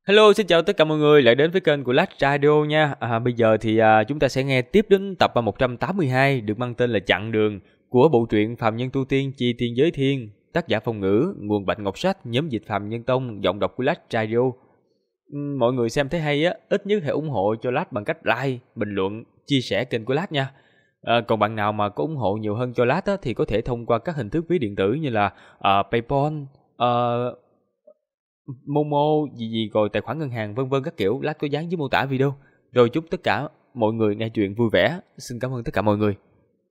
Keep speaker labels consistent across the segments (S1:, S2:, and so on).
S1: Hello, xin chào tất cả mọi người lại đến với kênh của Lách Radio nha. Bây giờ thì chúng ta sẽ nghe tiếp đến tập 182 được mang tên là Chặng Đường của bộ truyện Phàm Nhân Tu Tiên Chi Tiên Giới Thiên, tác giả Phong Ngữ, nguồn Bạch Ngọc Sách, nhóm dịch Phàm Nhân Tông, giọng đọc của Lách Radio. Mọi người xem thấy hay á, ít nhất hãy ủng hộ cho Lách bằng cách like, bình luận, chia sẻ kênh của Lách nha. Còn bạn nào mà có ủng hộ nhiều hơn cho Lách á, thì có thể thông qua các hình thức ví điện tử như là PayPal, Momo gì rồi tài khoản ngân hàng vân vân các kiểu, lát có dán dưới mô tả video. Rồi chúc tất cả mọi người nghe chuyện vui vẻ. Xin cảm ơn tất cả mọi người.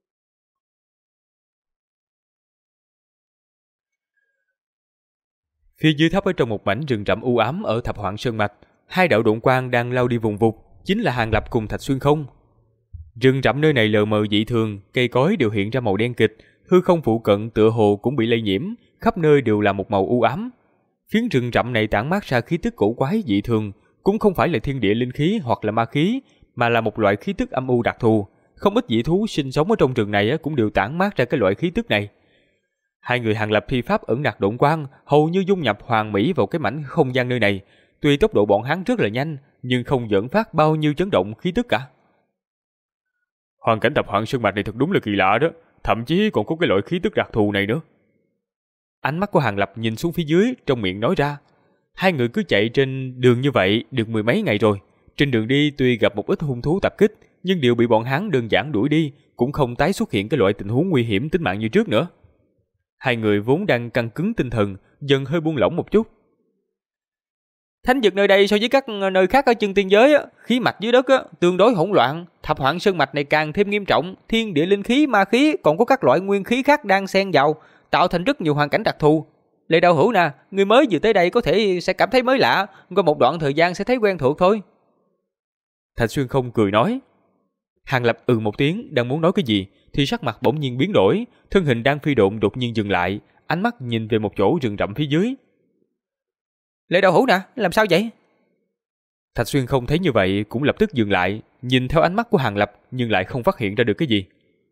S1: Phía dưới thấp ở trong một mảnh rừng rậm u ám ở Thập Hoạn Sơn Mạch, hai đạo độn quang đang lao đi vùng vụt, chính là Hàng Lập cùng Thạch Xuyên Không. Rừng rậm nơi này lờ mờ dị thường, cây cối đều hiện ra màu đen kịch, hư không phụ cận tựa hồ cũng bị lây nhiễm, khắp nơi đều là một màu u ám. Phiến rừng rậm này tản mát ra khí tức cổ quái dị thường, cũng không phải là thiên địa linh khí hoặc là ma khí, mà là một loại khí tức âm u đặc thù. Không ít dị thú sinh sống ở trong rừng này cũng đều tản mát ra cái loại khí tức này. Hai người Hàng Lập thi pháp ẩn nặc độn quang, hầu như dung nhập hoàn mỹ vào cái mảnh không gian nơi này. Tuy tốc độ bọn hắn rất là nhanh, nhưng không dẫn phát bao nhiêu chấn động khí tức cả. Hoàn cảnh Thập Hoạn Sơn Mạch này thật đúng là kỳ lạ đó, thậm chí còn có cái loại khí tức đặc thù này nữa. Ánh mắt của Hàng Lập nhìn xuống phía dưới, trong miệng nói ra. Hai người cứ chạy trên đường như vậy được mười mấy ngày rồi. Trên đường đi tuy gặp một ít hung thú tập kích, nhưng đều bị bọn hắn đơn giản đuổi đi, cũng không tái xuất hiện cái loại tình huống nguy hiểm tính mạng như trước nữa. Hai người vốn đang căng cứng tinh thần, dần hơi buông lỏng một chút. Thánh vực nơi đây so với các nơi khác ở chân tiên giới, khí mạch dưới đất tương đối hỗn loạn. Thập Hoạn Sơn Mạch này càng thêm nghiêm trọng, thiên địa linh khí, ma khí, còn có các loại nguyên khí khác đang xen vào, tạo thành rất nhiều hoàn cảnh đặc thù. Lê Đạo Hữu nè, người mới vừa tới đây có thể sẽ cảm thấy mới lạ, qua một đoạn thời gian sẽ thấy quen thuộc thôi. Thạch Xuyên Không cười nói. Hàng Lập một tiếng, đang muốn nói cái gì thì sắc mặt bỗng nhiên biến đổi, thân hình đang phi độn đột nhiên dừng lại, ánh mắt nhìn về một chỗ rừng rậm phía dưới. Lê Đạo Hữu nè, làm sao vậy? Thạch Xuyên Không thấy như vậy cũng lập tức dừng lại, nhìn theo ánh mắt của Hàng Lập nhưng lại không phát hiện ra được cái gì.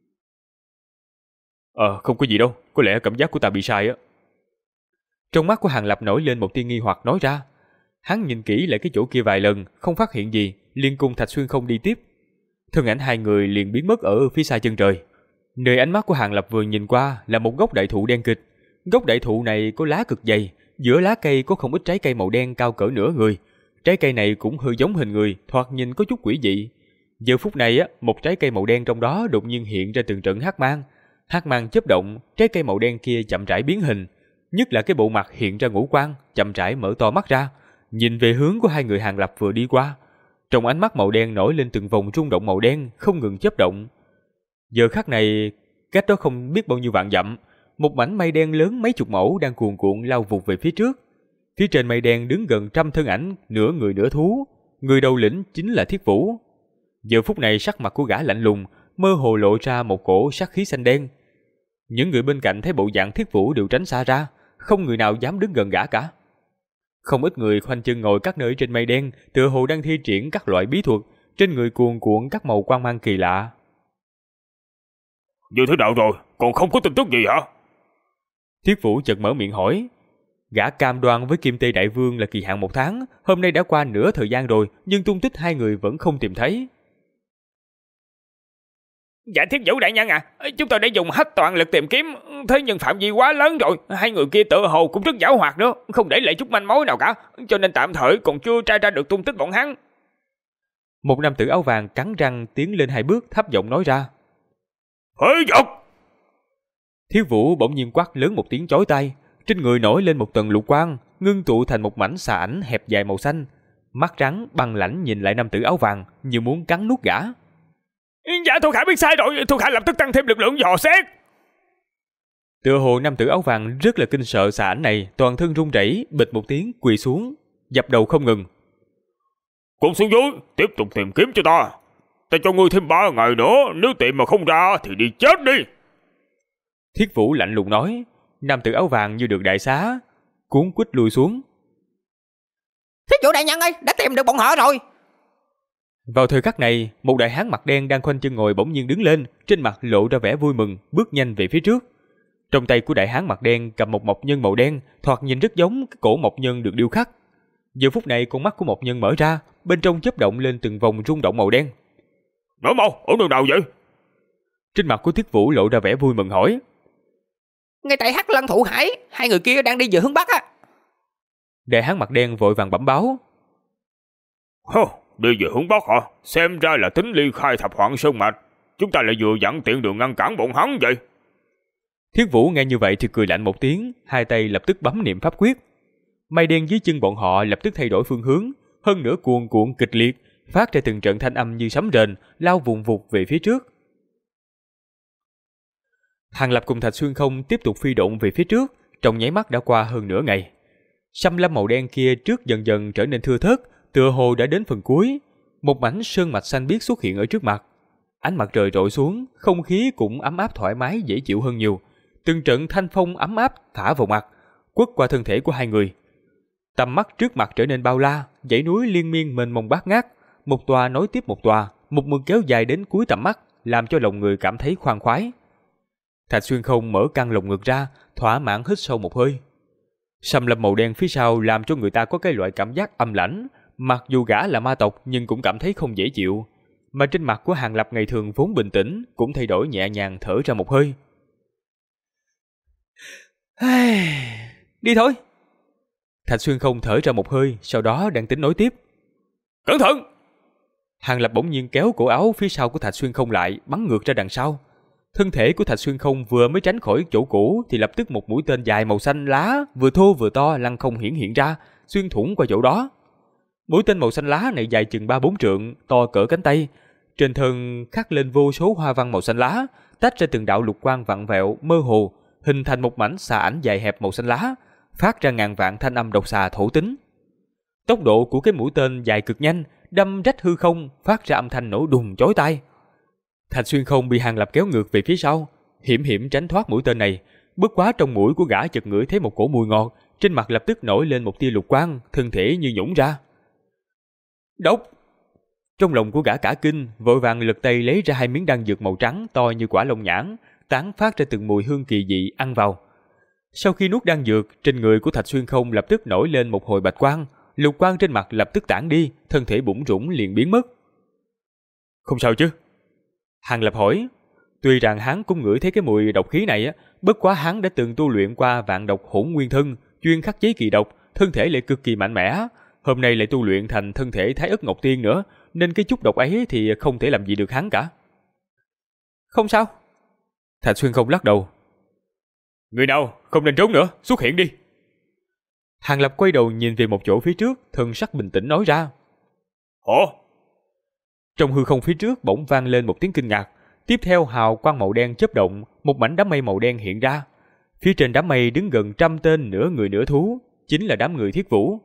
S1: Không có gì đâu, có lẽ cảm giác của ta bị sai á. Trong mắt của Hàng Lập nổi lên một tia nghi hoặc nói ra. Hắn nhìn kỹ lại cái chỗ kia vài lần, không phát hiện gì, liền cùng Thạch Xuyên Không đi tiếp. Thân ảnh hai người liền biến mất ở phía xa chân trời. Nơi ánh mắt của Hàng Lập vừa nhìn qua là một gốc đại thụ đen kịch. Gốc đại thụ này có lá cực dày, giữa lá cây có không ít trái cây màu đen cao cỡ nửa người. Trái cây này cũng hơi giống hình người, thoạt nhìn có chút quỷ dị. Giờ phút này một trái cây màu đen trong đó đột nhiên hiện ra từng trận hắc mang. Hắc mang chớp động, trái cây màu đen kia chậm rãi biến hình, nhất là cái bộ mặt hiện ra ngũ quan, chậm rãi mở to mắt ra, nhìn về hướng của hai người Hàng Lập vừa đi qua. Trong ánh mắt màu đen nổi lên từng vòng rung động màu đen, không ngừng chớp động. Giờ khắc này, cách đó không biết bao nhiêu vạn dặm, một mảnh mây đen lớn mấy chục mẫu đang cuồn cuộn lao vụt về phía trước. Phía trên mây đen đứng gần 100 thân ảnh, nửa người nửa thú. Người đầu lĩnh chính là Thiết Vũ. Giờ phút này sắc mặt của gã lạnh lùng, mơ hồ lộ ra một cổ sát khí xanh đen. Những người bên cạnh thấy bộ dạng Thiết Vũ đều tránh xa ra, không người nào dám đứng gần gã cả. Không ít người khoanh chân ngồi các nơi trên mây đen, tựa hồ đang thi triển các loại bí thuật, trên người cuồn cuộn các màu quang mang kỳ lạ.
S2: Như thế nào rồi, còn không có tin tức gì hả?
S1: Thiết Vũ chợt mở miệng hỏi. Gã cam đoan với Kim Tê Đại Vương là kỳ hạn 1 tháng, hôm nay đã qua nửa thời gian rồi, nhưng tung tích hai người vẫn không tìm thấy.
S2: Dạ Thiết Vũ đại nhân à, chúng tôi đã dùng hết toàn lực tìm kiếm, thế nhưng phạm vi quá lớn rồi, hai người kia tựa hồ cũng rất giảo hoạt nữa, không để lại chút manh mối nào cả, cho nên tạm thời còn chưa tra ra được tung tích bọn hắn.
S1: Một nam tử áo vàng cắn răng tiến lên 2 bước, thấp giọng nói ra.
S2: Hỡi dọc!
S1: Thiết Vũ bỗng nhiên quát lớn một tiếng chói tai, trên người nổi lên một tầng lục quang, ngưng tụ thành một mảnh xà ảnh hẹp dài màu xanh, mắt trắng băng lãnh nhìn lại nam tử áo vàng như muốn cắn nuốt gã.
S2: Dạ thuộc hạ biết sai rồi, thuộc hạ lập tức tăng thêm lực lượng dò xét.
S1: Tựa hồ nam tử áo vàng rất là kinh sợ xà ảnh này, toàn thân run rẩy, bịch một tiếng quỳ xuống, dập đầu không ngừng.
S2: Cùng xuống dưới, tiếp tục tìm kiếm cho ta. Ta cho ngươi thêm 3 ngày nữa, nếu tìm mà không ra thì đi chết đi.
S1: Thiết Vũ lạnh lùng nói. Nam tử áo vàng như được đại xá, cuốn quýt lùi xuống.
S3: Thiết Vũ đại nhân ơi, đã tìm được bọn họ rồi.
S1: Vào thời khắc này, một đại hán mặt đen đang khoanh chân ngồi bỗng nhiên đứng lên, trên mặt lộ ra vẻ vui mừng, bước nhanh về phía trước. Trong tay của đại hán mặt đen cầm một mộc nhân màu đen, thoạt nhìn rất giống cái cổ mộc nhân được điêu khắc. Giờ phút này con mắt của Mộc Nhân mở ra, bên trong chớp động lên từng vòng rung động màu đen.
S2: Nói mau, ở đường nào vậy?
S1: Trên mặt của Thiết Vũ lộ ra vẻ vui mừng hỏi.
S3: Ngay tại Hắc Lân Thụ Hải, hai người kia đang đi về hướng Bắc á.
S1: Đại hán mặt đen vội vàng bẩm báo.
S2: Đi về hướng Bắc hả? Xem ra là tính ly khai Thập Hoạn Sơn Mạch. Chúng ta lại vừa dặn tiện đường ngăn cản bọn hắn vậy.
S1: Thiết Vũ nghe như vậy thì cười lạnh một tiếng, hai tay lập tức bấm niệm pháp quyết. Mây đen dưới chân bọn họ lập tức thay đổi phương hướng, hơn nữa cuồn cuộn kịch liệt, phát ra từng trận thanh âm như sấm rền, lao vùng vụt về phía trước. Hàng Lập cùng Thạch Xuyên Không tiếp tục phi độn về phía trước, trong nháy mắt đã qua hơn nửa ngày. Xâm lâm màu đen kia trước dần dần trở nên thưa thớt, tựa hồ đã đến phần cuối. Một mảnh sơn mạch xanh biếc xuất hiện ở trước mặt. Ánh mặt trời rọi xuống, không khí cũng ấm áp thoải mái dễ chịu hơn nhiều. Từng trận thanh phong ấm áp thả vào mặt, quất qua thân thể của hai người. Tầm mắt trước mặt trở nên bao la, dãy núi liên miên mênh mông bát ngát, một tòa nối tiếp một tòa, một mực kéo dài đến cuối tầm mắt, làm cho lòng người cảm thấy khoan khoái. Thạch Xuyên Không mở căng lồng ngực ra, thỏa mãn hít sâu một hơi. Xâm lâm màu đen phía sau làm cho người ta có cái loại cảm giác âm lãnh, mặc dù gã là ma tộc nhưng cũng cảm thấy không dễ chịu. Mà trên mặt của Hàng Lập ngày thường vốn bình tĩnh cũng thay đổi nhẹ nhàng, thở ra một hơi. Đi thôi. Thạch Xuyên Không thở ra một hơi, sau đó đang tính nói tiếp.
S2: Cẩn thận!
S1: Hàng Lập bỗng nhiên kéo cổ áo phía sau của Thạch Xuyên Không lại, bắn ngược ra đằng sau. Thân thể của Thạch Xuyên Không vừa mới tránh khỏi chỗ cũ thì lập tức một mũi tên dài màu xanh lá, vừa thô vừa to lăng không hiện ra, xuyên thủng qua chỗ đó. Mũi tên màu xanh lá này dài chừng 3-4 trượng, to cỡ cánh tay. Trên thân khắc lên vô số hoa văn màu xanh lá, tách ra từng đạo lục quang vặn vẹo, mơ hồ, hình thành một mảnh xà ảnh dài hẹp màu xanh lá, phát ra ngàn vạn thanh âm độc xà thổ tính. Tốc độ của cái mũi tên dài cực nhanh, đâm rách hư không, phát ra âm thanh nổ đùng chói tai. Thạch Xuyên Không bị Hàng Lập kéo ngược về phía sau, hiểm hiểm tránh thoát mũi tên này. Bất quá trong mũi của gã chợt ngửi thấy một cổ mùi ngọt, trên mặt lập tức nổi lên một tia lục quang, thân thể như nhũn ra. Độc! Trong lòng của gã cả kinh, vội vàng lật tay lấy ra 2 miếng đan dược màu trắng to như quả lông nhãn, tán phát ra từng mùi hương kỳ dị ăn vào. Sau khi nuốt đan dược, trên người của Thạch Xuyên Không lập tức nổi lên một hồi bạch quang, lục quang trên mặt lập tức tản đi, thân thể bủn rủn liền biến mất. Không sao chứ? Hàng Lập hỏi. Tuy rằng hắn cũng ngửi thấy cái mùi độc khí này, bất quá hắn đã từng tu luyện qua vạn độc hỗn nguyên thân, chuyên khắc chế kỳ độc, thân thể lại cực kỳ mạnh mẽ. Hôm nay lại tu luyện thành thân thể Thái Ức Ngọc Tiên nữa, nên cái chút độc ấy thì không thể làm gì được hắn cả. Không sao. Thạch Xuyên Không lắc đầu. Người nào không nên trốn nữa, xuất hiện đi. Hàng Lập quay đầu nhìn về một chỗ phía trước, thân sắc bình tĩnh nói ra.
S2: Ồ!
S1: Trong hư không phía trước bỗng vang lên một tiếng kinh ngạc, tiếp theo hào quang màu đen chớp động, một mảnh đám mây màu đen hiện ra. Phía trên đám mây đứng gần 100 tên nửa người nửa thú, chính là đám người Thiết Vũ.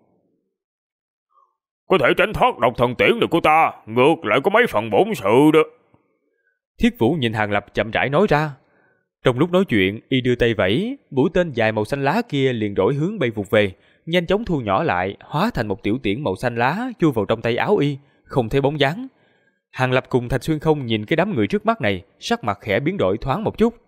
S2: Có thể tránh thoát độc thần tiễn được của ta, ngược lại có mấy phần bổn sự đó.
S1: Thiết Vũ nhìn Hàng Lập chậm rãi nói ra. Trong lúc nói chuyện, y đưa tay vẫy, mũi tên dài màu xanh lá kia liền đổi hướng bay vụt về, nhanh chóng thu nhỏ lại, hóa thành một tiểu tiễn màu xanh lá chui vào trong tay áo y, không thấy bóng dáng. Hàng Lập cùng Thạch Xuyên Không nhìn cái đám người trước mắt này, sắc mặt khẽ biến đổi thoáng một chút.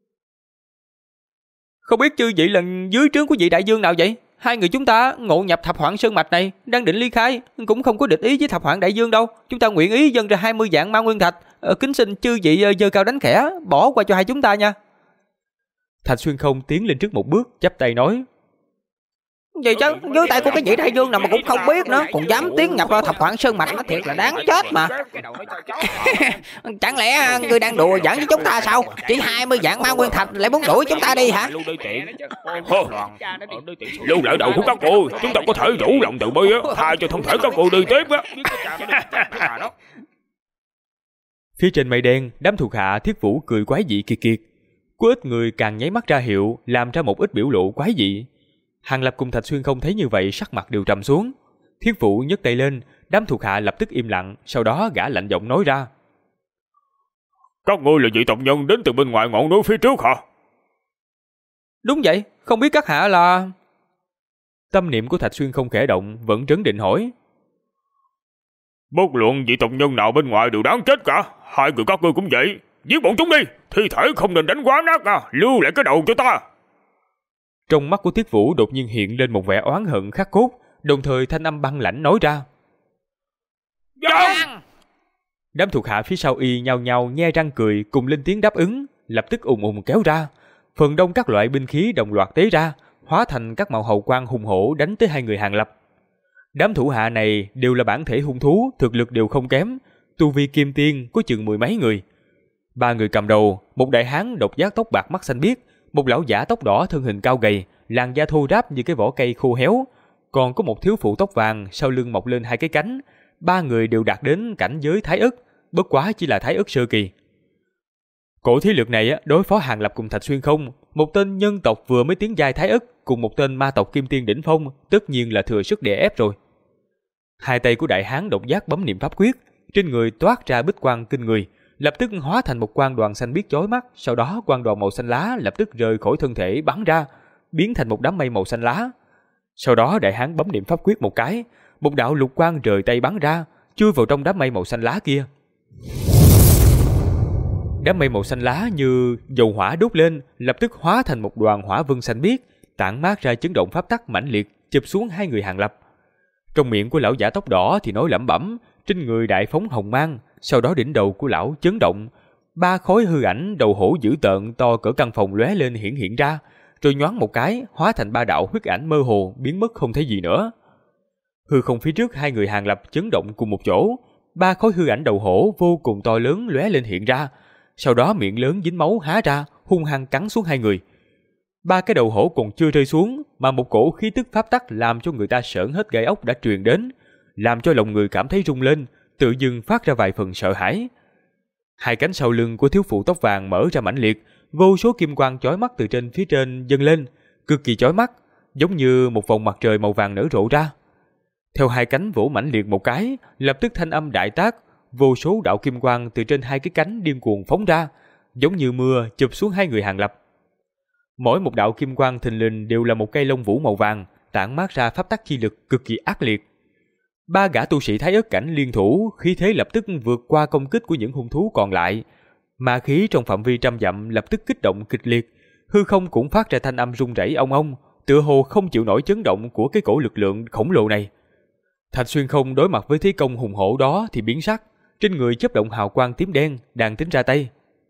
S1: Không biết chư vị là dưới trướng của vị đại dương nào vậy? Hai người chúng ta ngộ nhập Thập Hoạn Sơn Mạch này, đang định ly khai, cũng không có địch ý với Thập Hoạn Đại Dương đâu. Chúng ta nguyện ý dâng ra 20 vạn ma nguyên thạch, kính xin chư vị giơ cao đánh khẽ, bỏ qua cho hai chúng ta nha. Thạch Xuyên Không tiến lên trước một bước, chắp tay nói.
S3: Gì chứ, dưới tay của cái vị đại dương nào mà cũng không biết nữa, còn dám tiến nhập vào Thập Hoạn Sơn Mạch, nó thiệt là đáng chết mà. Chẳng lẽ ngươi đang đùa giỡn với chúng ta sao? Chỉ 20 vạn ma nguyên thạch lại muốn đuổi chúng ta đi hả?
S2: Lưu lại đầu của các cô, chúng ta có thể rủ lòng từ bi á, tha cho thân thể các cô đi tiếp á.
S1: Phía trên mây đen, đám thuộc hạ Thiết Vũ cười quái dị kiệt kiệt. Có ít người càng nháy mắt ra hiệu, làm ra một ít biểu lộ quái dị. Hàng Lập cùng Thạch Xuyên Không thấy như vậy, sắc mặt đều trầm xuống. Thiết Vũ nhấc tay lên, đám thuộc hạ lập tức im lặng, sau đó gã lạnh giọng nói ra.
S2: Các ngươi là vị tộc nhân đến từ bên ngoài ngọn núi phía trước hả?
S1: Đúng vậy, không biết các hạ là... Tâm niệm của Thạch Xuyên Không khẽ động, vẫn trấn định hỏi.
S2: Bất luận vị tộc nhân nào bên ngoài đều đáng chết cả, hai người các ngươi cũng vậy. Giết bọn chúng đi, thi thể không nên đánh quá nát à, lưu lại cái đầu cho ta.
S1: Trong mắt của Thiết Vũ đột nhiên hiện lên một vẻ oán hận khắc cốt, đồng thời thanh âm băng lãnh nói ra.
S2: Vâng!
S1: Đám thuộc hạ phía sau y nhao nhao nhe răng cười cùng lên tiếng đáp ứng, lập tức ùng ùng kéo ra. Phần đông các loại binh khí đồng loạt tế ra, hóa thành các màu hầu quang hùng hổ đánh tới hai người Hàng Lập. Đám thủ hạ này đều là bản thể hung thú, thực lực đều không kém, tu vi kim tiên có chừng mười mấy người. Ba người cầm đầu, một đại hán độc giác tóc bạc mắt xanh biếc, một lão giả tóc đỏ thân hình cao gầy, làn da thô ráp như cái vỏ cây khô héo, còn có một thiếu phụ tóc vàng sau lưng mọc lên hai cái cánh. Ba người đều đạt đến cảnh giới thái ức, bất quá chỉ là thái ức sơ kỳ. Cổ thế lực này đối phó Hàng Lập cùng Thạch Xuyên không, một tên nhân tộc vừa mới tiến giai thái ức cùng một tên ma tộc kim tiên đỉnh phong, tất nhiên là thừa sức đè ép rồi. Hai tay của đại hán độc giác bấm niệm pháp quyết, trên người toát ra bích quang kinh người, lập tức hóa thành một quang đoàn xanh biếc chói mắt, sau đó quang đoàn màu xanh lá lập tức rời khỏi thân thể bắn ra, biến thành một đám mây màu xanh lá. Sau đó đại hán bấm niệm pháp quyết một cái, một đạo lục quang rời tay bắn ra, chui vào trong đám mây màu xanh lá kia. Đám mây màu xanh lá như dầu hỏa đốt lên, lập tức hóa thành một đoàn hỏa vân xanh biếc, tản mát ra chấn động pháp tắc mãnh liệt, chụp xuống hai người Hàng Lập. Trong miệng của lão giả tóc đỏ thì nói lẩm bẩm, trên người đại phóng hồng mang, sau đó đỉnh đầu của lão chấn động, ba khối hư ảnh đầu hổ dữ tợn to cỡ căn phòng lóe lên hiện ra, rồi nhoáng một cái, hóa thành ba đạo huyết ảnh mơ hồ biến mất không thấy gì nữa. Hư không phía trước hai người Hàng Lập chấn động cùng một chỗ, ba khối hư ảnh đầu hổ vô cùng to lớn lóe lên hiện ra, sau đó miệng lớn dính máu há ra, hung hăng cắn xuống hai người. Ba cái đầu hổ còn chưa rơi xuống, mà một cổ khí tức pháp tắc làm cho người ta sởn hết gai ốc đã truyền đến, làm cho lòng người cảm thấy rung lên, tự dưng phát ra vài phần sợ hãi. Hai cánh sau lưng của thiếu phụ tóc vàng mở ra mãnh liệt, vô số kim quang chói mắt từ trên phía trên dâng lên, cực kỳ chói mắt, giống như một vòng mặt trời màu vàng nở rộ ra. Theo hai cánh vỗ mãnh liệt một cái, lập tức thanh âm đại tác, vô số đạo kim quang từ trên hai cái cánh điên cuồng phóng ra, giống như mưa chụp xuống hai người Hàng Lập. Mỗi một đạo kim quang thình lình đều là một cây lông vũ màu vàng, tản mát ra pháp tắc chi lực cực kỳ ác liệt. Ba gã tu sĩ thái ức cảnh liên thủ, khí thế lập tức vượt qua công kích của những hung thú còn lại. Ma khí trong phạm vi trăm dặm lập tức kích động kịch liệt, hư không cũng phát ra thanh âm rung rẩy ong ong, tựa hồ không chịu nổi chấn động của cái cổ lực lượng khổng lồ này. Thạch Xuyên không đối mặt với thế công hùng hổ đó thì biến sắc, trên người chớp động hào quang tím đen, đang tính ra tay.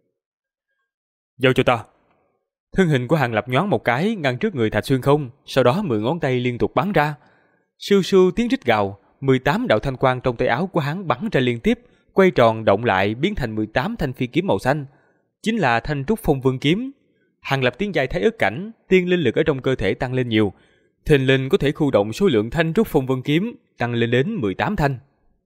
S1: Giao cho ta. Thân hình của Hàng Lập nhoáng một cái ngăn trước người Thạch Xuyên không, sau đó 10 ngón tay liên tục bắn ra. Sưu sưu tiếng rít gào, 18 đạo thanh quang trong tay áo của hắn bắn ra liên tiếp, quay tròn động lại biến thành 18 thanh phi kiếm màu xanh, chính là thanh trúc phong vương kiếm. Hàng Lập tiến giai thái ức cảnh, tiên linh lực ở trong cơ thể tăng lên nhiều, thình lình có thể khu động số lượng thanh trúc phong vương kiếm tăng lên đến 18 thanh.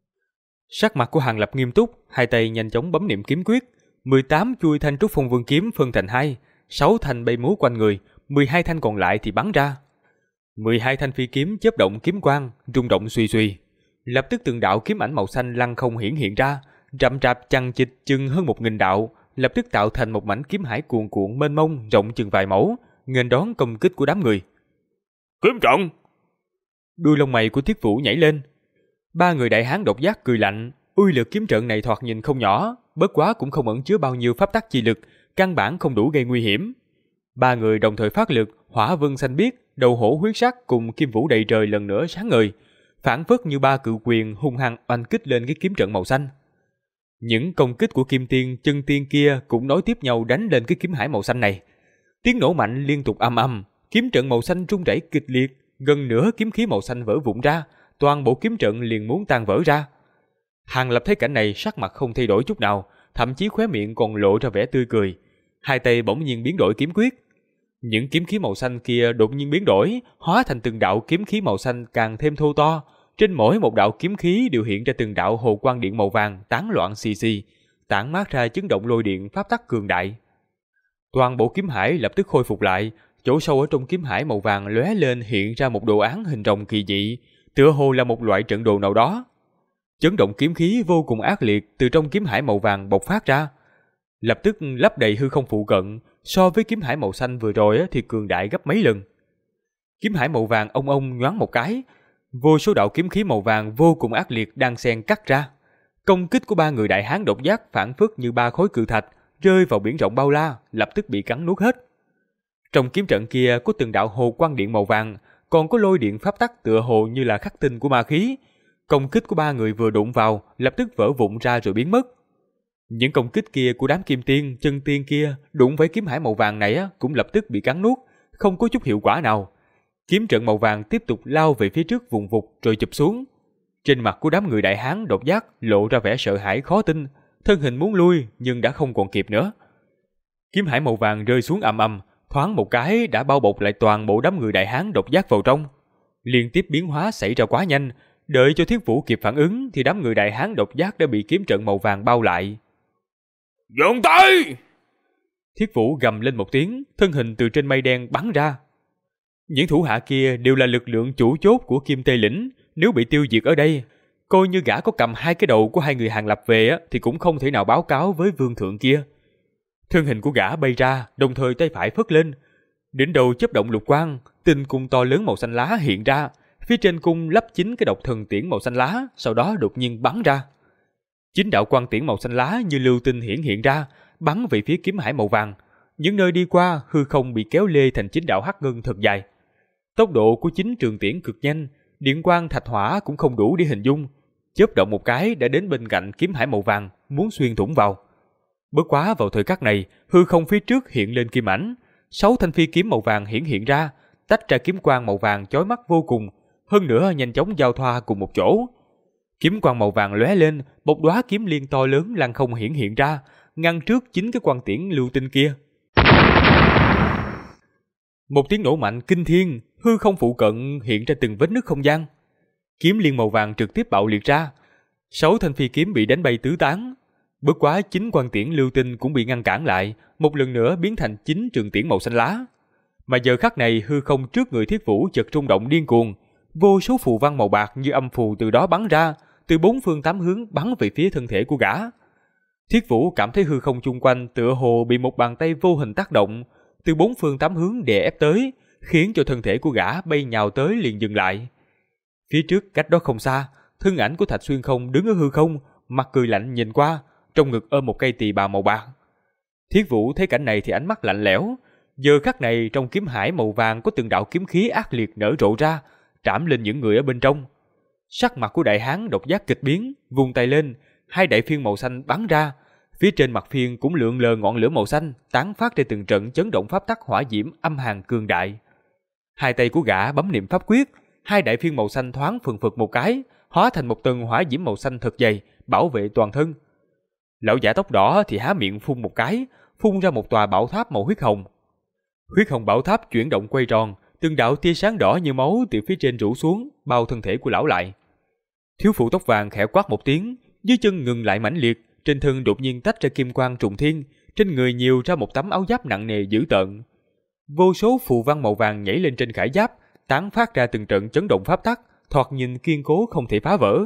S1: Sắc mặt của Hàng Lập nghiêm túc, hai tay nhanh chóng bấm niệm kiếm quyết, 18 chuôi thanh trúc phong vương kiếm phân thành hai, 6 thanh bay múa quanh người, 12 thanh còn lại thì bắn ra. 12 thanh phi kiếm chớp động kiếm quang, rung động suy suy. Lập tức từng đạo kiếm ảnh màu xanh lăng không hiện ra, rậm rạp chằng chịt chừng hơn 1000 đạo, lập tức tạo thành một mảnh kiếm hải cuồn cuộn mênh mông rộng chừng vài mẫu, nghênh đón công kích của đám người.
S2: Kiếm trận!
S1: Đuôi lông mày của Thiết Vũ nhảy lên. Ba người đại hán độc giác cười lạnh, uy lực kiếm trận này thoạt nhìn không nhỏ, bất quá cũng không ẩn chứa bao nhiêu pháp tắc chi lực, căn bản không đủ gây nguy hiểm. Ba người đồng thời phát lực, hỏa vân xanh biếc, đầu hổ huyết sắc cùng kim vũ đầy trời lần nữa sáng ngời, phản phất như ba cự quyền hung hăng oanh kích lên cái kiếm trận màu xanh. Những công kích của kim tiên, chân tiên kia cũng nối tiếp nhau đánh lên cái kiếm hải màu xanh này. Tiếng nổ mạnh liên tục ầm ầm, kiếm trận màu xanh rung rẩy kịch liệt, gần nửa kiếm khí màu xanh vỡ vụn ra, toàn bộ kiếm trận liền muốn tan vỡ ra. Hàng Lập thấy cảnh này sắc mặt không thay đổi chút nào, thậm chí khóe miệng còn lộ ra vẻ tươi cười. Hai tay bỗng nhiên biến đổi kiếm quyết. Những kiếm khí màu xanh kia đột nhiên biến đổi, hóa thành từng đạo kiếm khí màu xanh càng thêm thô to. Trên mỗi một đạo kiếm khí đều hiện ra từng đạo hồ quang điện màu vàng tán loạn xì xì, tản mát ra chấn động lôi điện pháp tắc cường đại. Toàn bộ kiếm hải lập tức khôi phục lại, chỗ sâu ở trong kiếm hải màu vàng lóe lên hiện ra một đồ án hình rồng kỳ dị, tựa hồ là một loại trận đồ nào đó. Chấn động kiếm khí vô cùng ác liệt từ trong kiếm hải màu vàng bộc phát ra, lập tức lấp đầy hư không phụ cận, so với kiếm hải màu xanh vừa rồi thì cường đại gấp mấy lần. Kiếm hải màu vàng ông ông nhoáng một cái, vô số đạo kiếm khí màu vàng vô cùng ác liệt đang xen cắt ra. Công kích của ba người đại hán độc giác phản phất như ba khối cự thạch rơi vào biển rộng bao la, lập tức bị cắn nuốt hết. Trong kiếm trận kia có từng đạo hồ quang điện màu vàng, còn có lôi điện pháp tắc tựa hồ như là khắc tinh của ma khí. Công kích của ba người vừa đụng vào, lập tức vỡ vụn ra rồi biến mất. Những công kích kia của đám kim tiên, chân tiên kia đụng với kiếm hải màu vàng này cũng lập tức bị cắn nuốt, không có chút hiệu quả nào. Kiếm trận màu vàng tiếp tục lao về phía trước vùng vụt rồi chụp xuống. Trên mặt của đám người đại hán độc giác lộ ra vẻ sợ hãi khó tin, thân hình muốn lui nhưng đã không còn kịp nữa. Kiếm hải màu vàng rơi xuống ầm ầm, thoáng một cái đã bao bọc lại toàn bộ đám người đại hán độc giác vào trong. Liên tiếp biến hóa xảy ra quá nhanh, đợi cho Thiết Vũ kịp phản ứng thì đám người đại hán độc giác đã bị kiếm trận màu vàng bao lại.
S2: Dừng tay!
S1: Thiết Vũ gầm lên một tiếng, thân hình từ trên mây đen bắn ra. Những thủ hạ kia đều là lực lượng chủ chốt của Kim Tây Lĩnh, nếu bị tiêu diệt ở đây, coi như gã có cầm hai cái đầu của hai người Hàng Lập về thì cũng không thể nào báo cáo với vương thượng kia. Thân hình của gã bay ra, đồng thời tay phải phất lên, đỉnh đầu chớp động lục quang, tinh cung to lớn màu xanh lá hiện ra, phía trên cung lắp 9 cái độc thần tiễn màu xanh lá, sau đó đột nhiên bắn ra. 9 đạo quang tiễn màu xanh lá như lưu tinh hiện ra, bắn về phía kiếm hải màu vàng. Những nơi đi qua, hư không bị kéo lê thành 9 đạo hắc ngân thật dài. Tốc độ của 9 trường tiễn cực nhanh, điện quang thạch hỏa cũng không đủ để hình dung. Chớp động một cái đã đến bên cạnh kiếm hải màu vàng, muốn xuyên thủng vào. Bất quá vào thời khắc này, hư không phía trước hiện lên kim ảnh, 6 thanh phi kiếm màu vàng hiện ra, tách ra kiếm quang màu vàng chói mắt vô cùng, hơn nữa nhanh chóng giao thoa cùng một chỗ. Kiếm quang màu vàng lóe lên, một đóa kiếm liên to lớn lăng không hiện ra, ngăn trước 9 cái quang tiễn lưu tinh kia. Một tiếng nổ mạnh kinh thiên, hư không phụ cận hiện ra từng vết nứt không gian. Kiếm liên màu vàng trực tiếp bạo liệt ra, 6 thanh phi kiếm bị đánh bay tứ tán. Bất quá 9 quang tiễn lưu tinh cũng bị ngăn cản lại, một lần nữa biến thành 9 trường tiễn màu xanh lá. Mà giờ khắc này hư không trước người Thiết Vũ chợt rung động điên cuồng, vô số phù văn màu bạc như âm phù từ đó bắn ra, từ 4 phương 8 hướng bắn về phía thân thể của gã. Thiết Vũ cảm thấy hư không chung quanh tựa hồ bị một bàn tay vô hình tác động, từ 4 phương 8 hướng đè ép tới, khiến cho thân thể của gã bay nhào tới liền dừng lại. Phía trước cách đó không xa, thân ảnh của Thạch Xuyên Không đứng ở hư không, mặt cười lạnh nhìn qua, trong ngực ôm một cây tỳ bà màu bạc. Thiết Vũ thấy cảnh này thì ánh mắt lạnh lẽo. Giờ khắc này trong kiếm hải màu vàng có từng đạo kiếm khí ác liệt nở rộ ra, trảm lên những người ở bên trong. Sắc mặt của đại hán độc giác kịch biến, vung tay lên, 2 đại phiên màu xanh bắn ra. Phía trên mặt phiên cũng lượn lờ ngọn lửa màu xanh, tán phát ra từng trận chấn động pháp tắc hỏa diễm âm hàn cường đại. 2 tay của gã bấm niệm pháp quyết, 2 đại phiên màu xanh thoáng phừng phực một cái, hóa thành một tầng hỏa diễm màu xanh thật dày, bảo vệ toàn thân. Lão giả tóc đỏ thì há miệng phun một cái, phun ra một tòa bảo tháp màu huyết hồng. Huyết hồng bảo tháp chuyển động quay tròn, từng đạo tia sáng đỏ như máu từ phía trên rủ xuống, bao thân thể của lão lại. Thiếu phụ tóc vàng khẽ quát một tiếng, dưới chân ngừng lại mãnh liệt, trên thân đột nhiên tách ra kim quang trùng thiên, trên người nhiều ra một tấm áo giáp nặng nề dữ tợn. Vô số phù văn màu vàng nhảy lên trên khải giáp, tán phát ra từng trận chấn động pháp tắc, thoạt nhìn kiên cố không thể phá vỡ.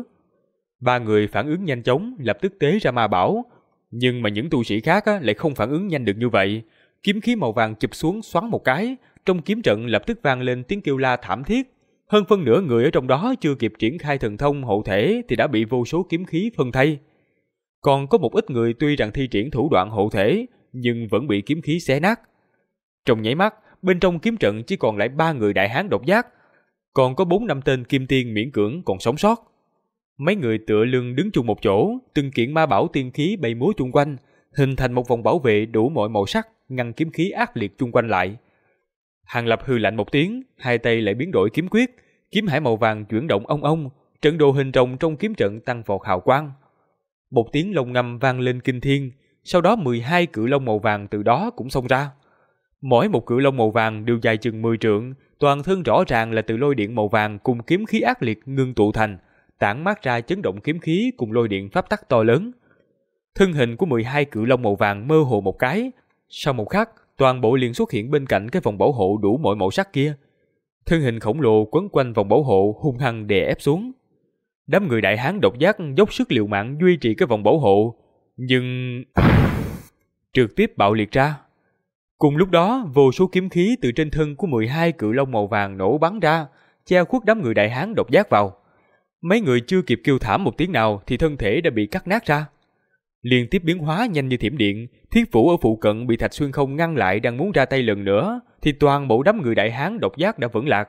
S1: 3 người phản ứng nhanh chóng, lập tức tế ra ma bảo, nhưng mà những tu sĩ khác lại không phản ứng nhanh được như vậy. Kiếm khí màu vàng chụp xuống xoắn một cái, trong kiếm trận lập tức vang lên tiếng kêu la thảm thiết. Hơn phân nửa người ở trong đó chưa kịp triển khai thần thông hộ thể thì đã bị vô số kiếm khí phân thây. Còn có một ít người tuy rằng thi triển thủ đoạn hộ thể, nhưng vẫn bị kiếm khí xé nát. Trong nháy mắt, bên trong kiếm trận chỉ còn lại 3 người đại hán độc giác, còn có 4-5 tên kim tiên miễn cưỡng còn sống sót. Mấy người tựa lưng đứng chung một chỗ, từng kiện ma bảo tiên khí bay múa chung quanh, hình thành một vòng bảo vệ đủ mọi màu sắc, ngăn kiếm khí ác liệt chung quanh lại. Hàng Lập hừ lạnh một tiếng, 2 tay lại biến đổi kiếm quyết, kiếm hải màu vàng chuyển động ong ong, trận đồ hình rồng trong kiếm trận tăng vọt hào quang. Một tiếng lông ngâm vang lên kinh thiên, sau đó 12 cự long màu vàng từ đó cũng xông ra. Mỗi một cự long màu vàng đều dài chừng 10 trượng, toàn thân rõ ràng là từ lôi điện màu vàng cùng kiếm khí ác liệt ngưng tụ thành, tản mát ra chấn động kiếm khí cùng lôi điện pháp tắc to lớn. Thân hình của 12 cự long màu vàng mơ hồ một cái, sau một khắc, toàn bộ liền xuất hiện bên cạnh cái vòng bảo hộ đủ mọi màu sắc kia. Thân hình khổng lồ quấn quanh vòng bảo hộ hung hăng đè ép xuống. Đám người đại hán độc giác dốc sức liều mạng duy trì cái vòng bảo hộ, nhưng trực tiếp bạo liệt ra. Cùng lúc đó, vô số kiếm khí từ trên thân của 12 cự long màu vàng nổ bắn ra, che khuất đám người đại hán độc giác vào. Mấy người chưa kịp kêu thảm một tiếng nào thì thân thể đã bị cắt nát ra. Liên tiếp biến hóa nhanh như thiểm điện, Thiết Vũ ở phụ cận bị Thạch Xuyên Không ngăn lại đang muốn ra tay lần nữa, thì toàn bộ đám người đại hán độc giác đã vỡ lạc.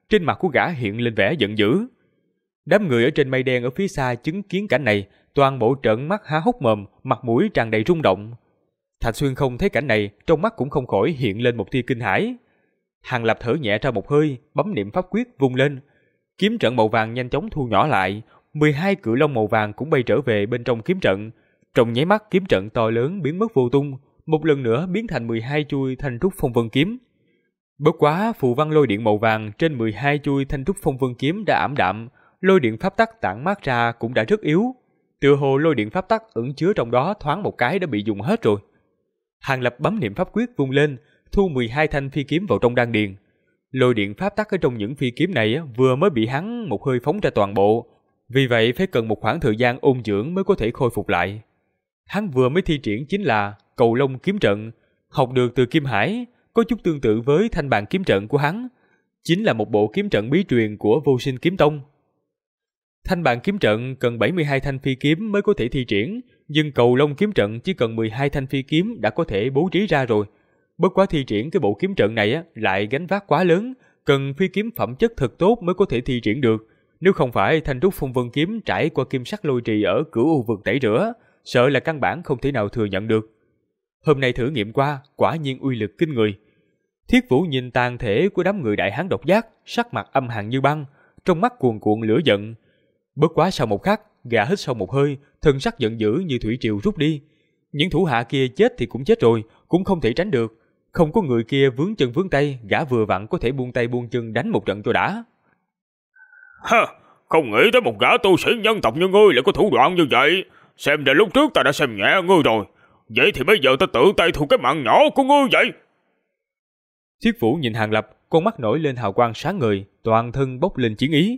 S1: trên mặt của gã hiện lên vẻ giận dữ. Đám người ở trên mây đen ở phía xa chứng kiến cảnh này, toàn bộ trợn mắt há hốc mồm, mặt mũi tràn đầy rung động. Thạch Xuyên Không thấy cảnh này, trong mắt cũng không khỏi hiện lên một tia kinh hãi. Hàng Lập thở nhẹ ra một hơi, bấm niệm pháp quyết vung lên. Kiếm trận màu vàng nhanh chóng thu nhỏ lại, 12 cự long màu vàng cũng bay trở về bên trong kiếm trận. Trong nháy mắt kiếm trận to lớn biến mất vô tung, một lần nữa biến thành 12 chuôi thanh trúc phong vân kiếm. Bất quá phù văn lôi điện màu vàng trên 12 chuôi thanh trúc phong vân kiếm đã ảm đạm, lôi điện pháp tắc tản mát ra cũng đã rất yếu. Tựa hồ lôi điện pháp tắc ẩn chứa trong đó thoáng một cái đã bị dùng hết rồi. Hàng Lập bấm niệm pháp quyết vung lên, thu 12 thanh phi kiếm vào trong đan điền. Lôi điện pháp tắc ở trong những phi kiếm này vừa mới bị hắn một hơi phóng ra toàn bộ, vì vậy phải cần một khoảng thời gian ôn dưỡng mới có thể khôi phục lại. Hắn vừa mới thi triển chính là Cầu Long kiếm trận, học được từ Kim Hải, có chút tương tự với thanh bàn kiếm trận của hắn, chính là một bộ kiếm trận bí truyền của Vô Sinh Kiếm Tông. Thanh bàn kiếm trận cần 72 thanh phi kiếm mới có thể thi triển, nhưng Cầu Long kiếm trận chỉ cần 12 thanh phi kiếm đã có thể bố trí ra rồi. Bất quá thi triển cái bộ kiếm trận này lại gánh vác quá lớn, cần phi kiếm phẩm chất thật tốt mới có thể thi triển được. Nếu không phải thanh trúc phong vân kiếm trải qua kim sắc lôi trì ở Cửu U vực tẩy rửa, sợ là căn bản không thể nào thừa nhận được. Hôm nay thử nghiệm qua, quả nhiên uy lực kinh người. Thiết Vũ nhìn tàn thể của đám người đại hán độc giác, sắc mặt âm hàn như băng, trong mắt cuồn cuộn lửa giận. Bất quá sau một khắc, gã hít sâu một hơi, thân sắc giận dữ như thủy triều rút đi. Những thủ hạ kia chết thì cũng chết rồi, cũng không thể tránh được. Không có người kia vướng chân vướng tay, gã vừa vặn có thể buông tay buông chân đánh một trận cho đã.
S2: Ha, không nghĩ tới một gã tu sĩ nhân tộc như ngươi lại có thủ đoạn như vậy. Xem ra lúc trước ta đã xem nhẹ ngươi rồi. Vậy thì bây giờ ta tự tay thu cái mạng nhỏ của ngươi vậy.
S1: Thiết Vũ nhìn Hàng Lập, con mắt nổi lên hào quang sáng ngời, toàn thân bốc lên chiến ý.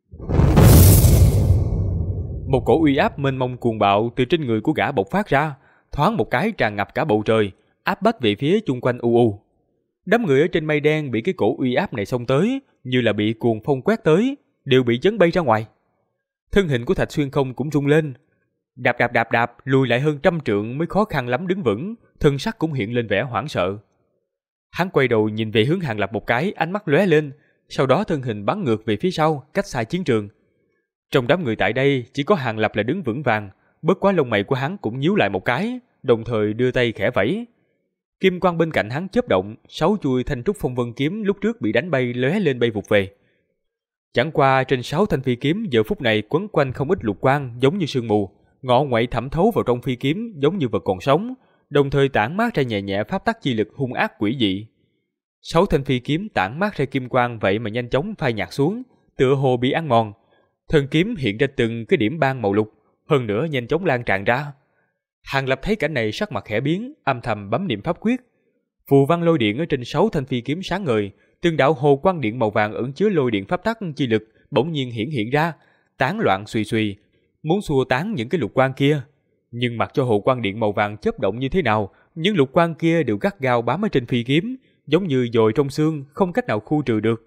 S1: Một cổ uy áp mênh mông cuồng bạo từ trên người của gã bộc phát ra, thoáng một cái tràn ngập cả bầu trời, áp bách về phía chung quanh u. Đám người ở trên mây đen bị cái cổ uy áp này xông tới, như là bị cuồng phong quét tới, đều bị chấn bay ra ngoài. Thân hình của Thạch Xuyên Không cũng rung lên, đạp lùi lại hơn 100 trượng mới khó khăn lắm đứng vững, thân sắc cũng hiện lên vẻ hoảng sợ. Hắn quay đầu nhìn về hướng Hàng Lập một cái, ánh mắt lóe lên, sau đó thân hình bắn ngược về phía sau, cách xa chiến trường. Trong đám người tại đây chỉ có Hàng Lập là đứng vững vàng, bất quá lông mày của hắn cũng nhíu lại một cái, đồng thời đưa tay khẽ vẫy. Kim quang bên cạnh hắn chớp động, 6 chuôi thanh trúc phong vân kiếm lúc trước bị đánh bay lóe lên bay vụt về. Chẳng qua trên 6 thanh phi kiếm giờ phút này quấn quanh không ít lục quang giống như sương mù, ngọ ngoại thẩm thấu vào trong phi kiếm giống như vật còn sống, đồng thời tản mát ra nhẹ nhẹ pháp tắc chi lực hung ác quỷ dị. 6 thanh phi kiếm tản mát ra kim quang vậy mà nhanh chóng phai nhạt xuống, tựa hồ bị ăn mòn. Thân kiếm hiện ra từng cái điểm ban màu lục, hơn nữa nhanh chóng lan tràn ra. Hàng Lập thấy cảnh này sắc mặt khẽ biến, âm thầm bấm niệm pháp quyết. Phù văn lôi điện ở trên 6 thanh phi kiếm sáng ngời, từng đạo hồ quang điện màu vàng ẩn chứa lôi điện pháp tắc chi lực bỗng nhiên hiện ra, tán loạn suy suy, muốn xua tán những cái lục quang kia. Nhưng mặc cho hồ quang điện màu vàng chớp động như thế nào, những lục quang kia đều gắt gao bám ở trên phi kiếm, giống như dồi trong xương, không cách nào khu trừ được.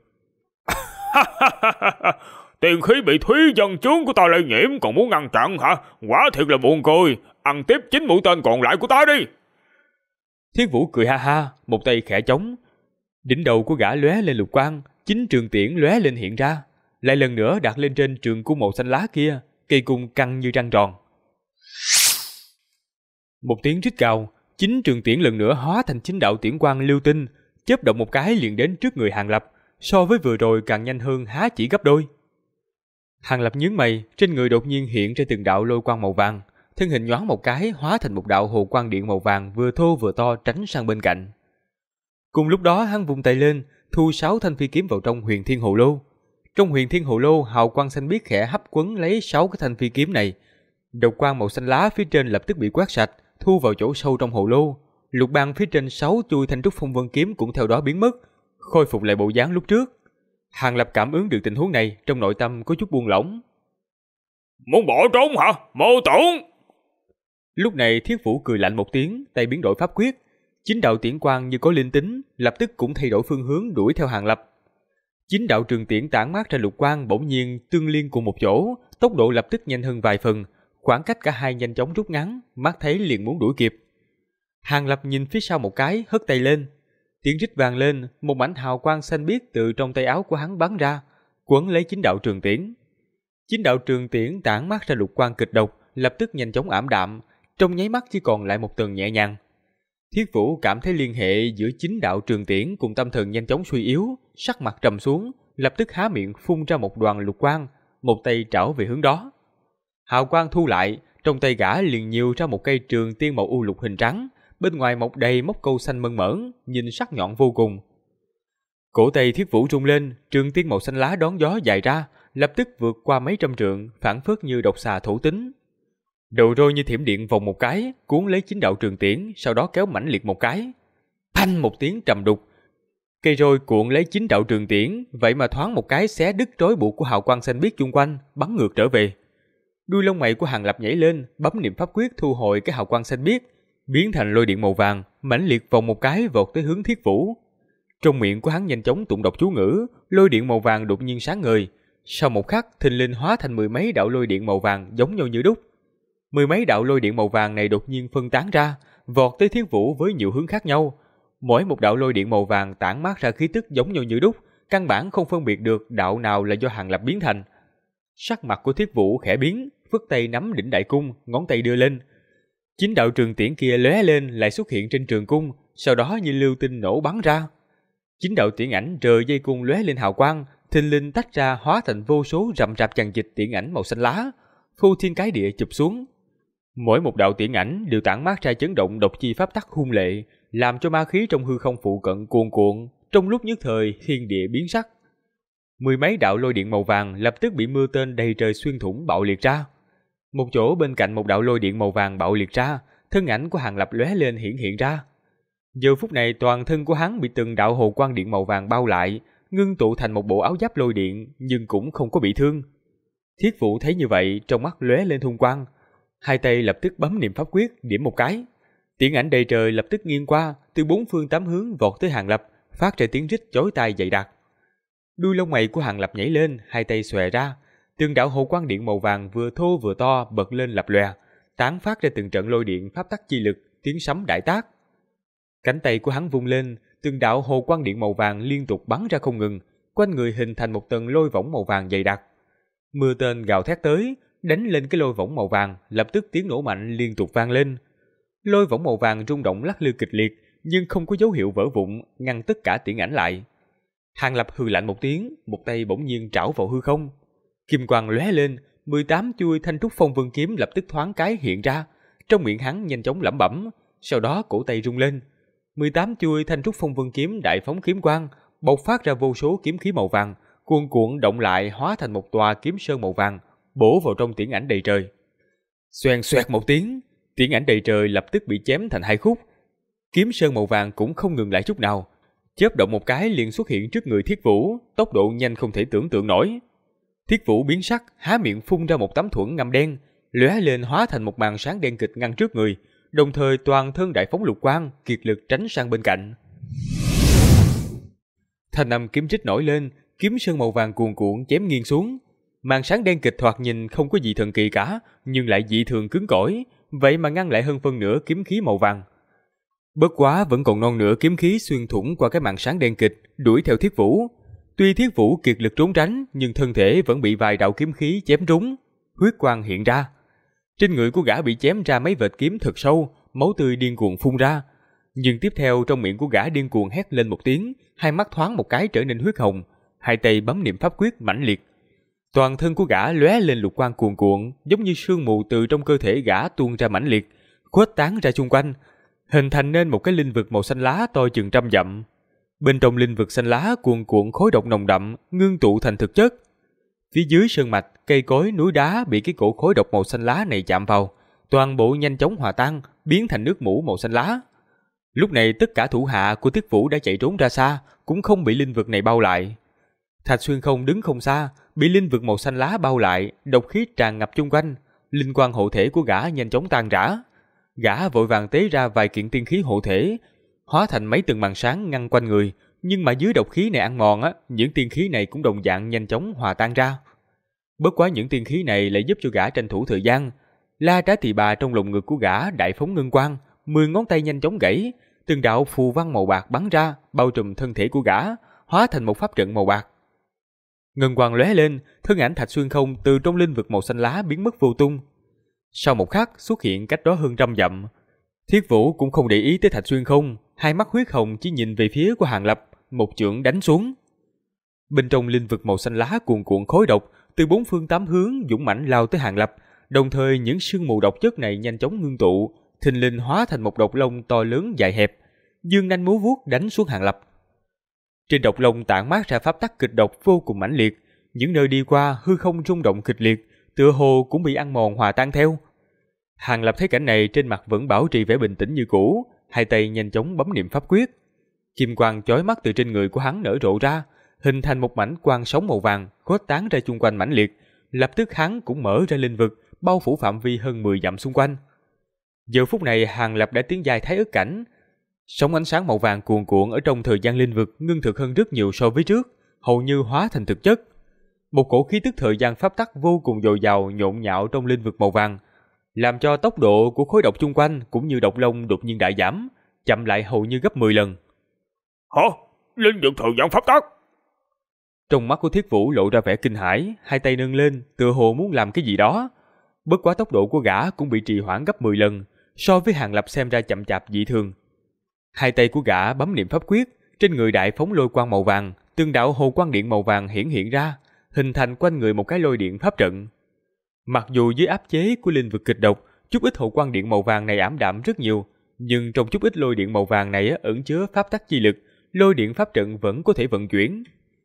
S2: Tiền khí bị thúy dân chướng của ta lây nhiễm còn muốn ngăn chặn hả? Quả thiệt là buồn cười. Ăn tiếp 9 mũi tên còn lại của ta đi.
S1: Thiết Vũ cười ha ha, một tay khẽ chống. Đỉnh đầu của gã lóe lên lục quang, 9 trường tiễn lóe lên hiện ra, lại lần nữa đặt lên trên trường cung màu xanh lá kia, cây cung căng như răng tròn. Một tiếng rít cao, 9 trường tiễn lần nữa hóa thành 9 đạo tiễn quang lưu tinh, chớp động một cái liền đến trước người Hàng Lập, so với vừa rồi càng nhanh hơn há chỉ gấp đôi. Hàng Lập nhướng mày, trên người đột nhiên hiện ra từng đạo lôi quang màu vàng, thân hình nhoáng một cái hóa thành một đạo hồ quang điện màu vàng vừa thô vừa to tránh sang bên cạnh. Cùng lúc đó hắn vung tay lên, thu 6 thanh phi kiếm vào trong Huyền Thiên Hồ Lô. Trong Huyền Thiên Hồ Lô, hào quang xanh biếc khẽ hấp quấn lấy 6 cái thanh phi kiếm này. Độc quang màu xanh lá phía trên lập tức bị quét sạch, thu vào chỗ sâu trong hồ lô. Lục băng phía trên 6 chuôi thanh trúc phong vân kiếm cũng theo đó biến mất, khôi phục lại bộ dáng lúc trước. Hàng Lập cảm ứng được tình huống này, trong nội tâm có chút buông lỏng.
S2: Muốn bỏ trốn hả? Mô tưởng!
S1: Lúc này Thiết Vũ cười lạnh một tiếng, tay biến đổi pháp quyết. 9 đạo tiễn quang như có linh tính, lập tức cũng thay đổi phương hướng đuổi theo Hàng Lập. 9 đạo trường tiễn tản mát ra lục quang bỗng nhiên tương liên cùng một chỗ, tốc độ lập tức nhanh hơn vài phần, khoảng cách cả hai nhanh chóng rút ngắn, mắt thấy liền muốn đuổi kịp. Hàng Lập nhìn phía sau một cái, hất tay lên. Tiếng rít vang lên, một mảnh hào quang xanh biếc từ trong tay áo của hắn bắn ra, quấn lấy chính đạo trường tiễn. Chính đạo trường tiễn tản mát ra lục quang kịch độc, lập tức nhanh chóng ảm đạm, trong nháy mắt chỉ còn lại một tầng nhẹ nhàng. Thiết Vũ cảm thấy liên hệ giữa chính đạo trường tiễn cùng tâm thần nhanh chóng suy yếu, sắc mặt trầm xuống, lập tức há miệng phun ra một đoàn lục quang, một tay trảo về hướng đó. Hào quang thu lại, trong tay gã liền nhiều ra một cây trường tiên màu u lục hình trắng, bên ngoài mọc đầy móc câu xanh mơn mởn, nhìn sắc nhọn vô cùng. Cổ tay Thiết Vũ rung lên, trường tiên màu xanh lá đón gió dài ra, lập tức vượt qua mấy trăm trượng, phảng phất như độc xà thổ tính. Đầu roi như thiểm điện vòng một cái, cuốn lấy chính đạo trường tiễn, sau đó kéo mãnh liệt một cái. Phanh một tiếng trầm đục. Cây roi cuộn lấy chính đạo trường tiễn, vậy mà thoáng một cái xé đứt trói buộc của hào quang xanh biếc chung quanh, bắn ngược trở về. Đuôi lông mày của Hàng Lập nhảy lên, bấm niệm pháp quyết thu hồi cái hào quang xanh biếc, biến thành lôi điện màu vàng, mãnh liệt vòng một cái vọt tới hướng Thiết Vũ. Trong miệng của hắn nhanh chóng tụng đọc chú ngữ, lôi điện màu vàng đột nhiên sáng ngời. Sau một khắc, thình lình hóa thành mười mấy đạo lôi điện màu vàng giống nhau như đúc. Mười mấy đạo lôi điện màu vàng này đột nhiên phân tán ra, vọt tới Thiết Vũ với nhiều hướng khác nhau. Mỗi một đạo lôi điện màu vàng tản mát ra khí tức giống nhau như đúc, căn bản không phân biệt được đạo nào là do Hàng Lập biến thành. Sắc mặt của Thiết Vũ khẽ biến, phất tay nắm đỉnh đại cung, ngón tay đưa lên. Chính đạo trường tiễn kia lóe lên lại xuất hiện trên trường cung, sau đó như lưu tinh nổ bắn ra. Chính đạo tiễn ảnh rời dây cung lóe lên hào quang, thình lình tách ra hóa thành vô số rậm rạp chằng chịt tiễn ảnh màu xanh lá, phô thiên cái địa chụp xuống. Mỗi một đạo tiễn ảnh đều tản mát ra chấn động độc chi pháp tắc hung lệ, làm cho ma khí trong hư không phụ cận cuồn cuộn, trong lúc nhất thời thiên địa biến sắc. Mười mấy đạo lôi điện màu vàng lập tức bị mưa tên đầy trời xuyên thủng bạo liệt ra. Một chỗ bên cạnh một đạo lôi điện màu vàng bạo liệt ra, thân ảnh của Hàng Lập lóe lên hiện ra. Giờ phút này toàn thân của hắn bị từng đạo hồ quang điện màu vàng bao lại, ngưng tụ thành một bộ áo giáp lôi điện, nhưng cũng không có bị thương. Thiết Vũ thấy như vậy, trong mắt lóe lên hung quang, hai tay lập tức bấm niệm pháp quyết, điểm một cái. Tiễn ảnh đầy trời lập tức nghiêng qua, từ bốn phương tám hướng vọt tới Hàng Lập, phát ra tiếng rít chói tai dày đặc. Đuôi lông mày của Hàng Lập nhảy lên, hai tay xòe ra, từng đạo hồ quang điện màu vàng vừa thô vừa to bật lên lập lòe, tán phát ra từng trận lôi điện pháp tắc chi lực, tiếng sấm đại tác. Cánh tay của hắn vung lên, từng đạo hồ quang điện màu vàng liên tục bắn ra không ngừng, quanh người hình thành một tầng lôi võng màu vàng dày đặc. Mưa tên gào thét tới, đánh lên cái lôi võng màu vàng, lập tức tiếng nổ mạnh liên tục vang lên. Lôi võng màu vàng rung động lắc lư kịch liệt, nhưng không có dấu hiệu vỡ vụn, ngăn tất cả tiễn ảnh lại. Hàng Lập hừ lạnh một tiếng, một tay bỗng nhiên trảo vào hư không. Kim quang lóe lên, 18 chuôi thanh trúc phong vân kiếm lập tức thoáng cái hiện ra, trong miệng hắn nhanh chóng lẩm bẩm, sau đó cổ tay rung lên. 18 chuôi thanh trúc phong vân kiếm đại phóng kiếm quang, bộc phát ra vô số kiếm khí màu vàng, cuồn cuộn động lại hóa thành một tòa kiếm sơn màu vàng, bổ vào trong tiễn ảnh đầy trời. Xoèn xoẹt một tiếng, tiễn ảnh đầy trời lập tức bị chém thành hai khúc. Kiếm sơn màu vàng cũng không ngừng lại chút nào, chớp động một cái liền xuất hiện trước người Thiết Vũ, tốc độ nhanh không thể tưởng tượng nổi. Thiết Vũ biến sắc, há miệng phun ra một tấm thuẫn ngăm đen, lóe lên hóa thành một màn sáng đen kịch ngăn trước người, đồng thời toàn thân đại phóng lục quang, kiệt lực tránh sang bên cạnh. Thanh âm kiếm rít nổi lên, kiếm sơn màu vàng cuồn cuộn chém nghiêng xuống. Màn sáng đen kịch thoạt nhìn không có gì thần kỳ cả, nhưng lại dị thường cứng cỏi, vậy mà ngăn lại hơn phân nửa kiếm khí màu vàng. Bất quá vẫn còn non nửa kiếm khí xuyên thủng qua cái màn sáng đen kịch, đuổi theo Thiết Vũ. Tuy Thiết Vũ kiệt lực trốn tránh, nhưng thân thể vẫn bị vài đạo kiếm khí chém trúng, huyết quang hiện ra. Trên người của gã bị chém ra mấy vệt kiếm thật sâu, máu tươi điên cuồng phun ra. Nhưng tiếp theo trong miệng của gã điên cuồng hét lên một tiếng, hai mắt thoáng một cái trở nên huyết hồng, hai tay bấm niệm pháp quyết mãnh liệt. Toàn thân của gã lóe lên lục quang cuồn cuộn, giống như sương mù từ trong cơ thể gã tuôn ra mãnh liệt, khuếch tán ra xung quanh, hình thành nên một cái linh vực màu xanh lá to chừng 100 dặm. Bên trong linh vực xanh lá cuồn cuộn khói độc nồng đậm, ngưng tụ thành thực chất. Phía dưới sơn mạch, cây cối, núi đá bị cái cổ khói độc màu xanh lá này chạm vào, toàn bộ nhanh chóng hòa tan, biến thành nước mủ màu xanh lá. Lúc này tất cả thủ hạ của Thiết Vũ đã chạy trốn ra xa, cũng không bị linh vực này bao lại. Thạch Xuyên Không đứng không xa, bị linh vực màu xanh lá bao lại, độc khí tràn ngập chung quanh, linh quang hộ thể của gã nhanh chóng tan rã. Gã vội vàng tế ra vài kiện tiên khí hộ thể, hóa thành mấy từng màn sáng ngăn quanh người, nhưng mà dưới độc khí này ăn mòn những tiên khí này cũng đồng dạng nhanh chóng hòa tan ra. Bất quá những tiên khí này lại giúp cho gã tranh thủ thời gian. La Trá Tỳ Bà trong lồng ngực của gã đại phóng ngân quang, 10 ngón tay nhanh chóng gãy, từng đạo phù văn màu bạc bắn ra, bao trùm thân thể của gã, hóa thành một pháp trận màu bạc. Ngân quang lóe lên, thân ảnh Thạch Xuyên Không từ trong linh vực màu xanh lá biến mất vô tung. Sau một khắc xuất hiện cách đó hơn 100 dặm. Thiết Vũ cũng không để ý tới Thạch Xuyên Không, hai mắt huyết hồng chỉ nhìn về phía của Hàng Lập, một chưởng đánh xuống. Bên trong linh vực màu xanh lá cuồn cuộn khói độc từ bốn phương tám hướng dũng mãnh lao tới Hàng Lập, đồng thời những sương mù độc chất này nhanh chóng ngưng tụ, thình lình hóa thành một độc lông to lớn dài hẹp, dương nanh múa vuốt đánh xuống Hàng Lập. Trên độc lông tản mát ra pháp tắc kịch độc vô cùng mãnh liệt, những nơi đi qua hư không rung động kịch liệt, tựa hồ cũng bị ăn mòn hòa tan theo. Hàng Lập thấy cảnh này trên mặt vẫn bảo trì vẻ bình tĩnh như cũ, hai tay nhanh chóng bấm niệm pháp quyết. Kim quang chói mắt từ trên người của hắn nở rộ ra, hình thành một mảnh quang sóng màu vàng khuếch tán ra chung quanh mãnh liệt. Lập tức hắn cũng mở ra linh vực, bao phủ phạm vi hơn 10 dặm xung quanh. Giờ phút này Hàng Lập đã tiến giai thái ức cảnh. Sóng ánh sáng màu vàng cuồn cuộn ở trong thời gian linh vực ngưng thực hơn rất nhiều so với trước, hầu như hóa thành thực chất. Một cổ khí tức thời gian pháp tắc vô cùng dồi dào nhộn nhạo trong linh vực màu vàng, làm cho tốc độ của khối độc chung quanh cũng như độc lông đột nhiên đại giảm, chậm lại hầu như gấp 10 lần.
S2: Hả? Linh vực thời gian pháp tắc?
S1: Trong mắt của Thiết Vũ lộ ra vẻ kinh hãi, hai tay nâng lên, tựa hồ muốn làm cái gì đó. Bất quá tốc độ của gã cũng bị trì hoãn gấp 10 lần, so với Hàng Lập xem ra chậm chạp dị thường. Hai tay của gã bấm niệm pháp quyết, trên người đại phóng lôi quang màu vàng, từng đạo hồ quang điện màu vàng hiển hiện ra, hình thành quanh người một cái lôi điện pháp trận. Mặc dù dưới áp chế của linh vực kịch độc, chút ít hồ quang điện màu vàng này ảm đạm rất nhiều, nhưng trong chút ít lôi điện màu vàng này ẩn chứa pháp tắc chi lực, lôi điện pháp trận vẫn có thể vận chuyển.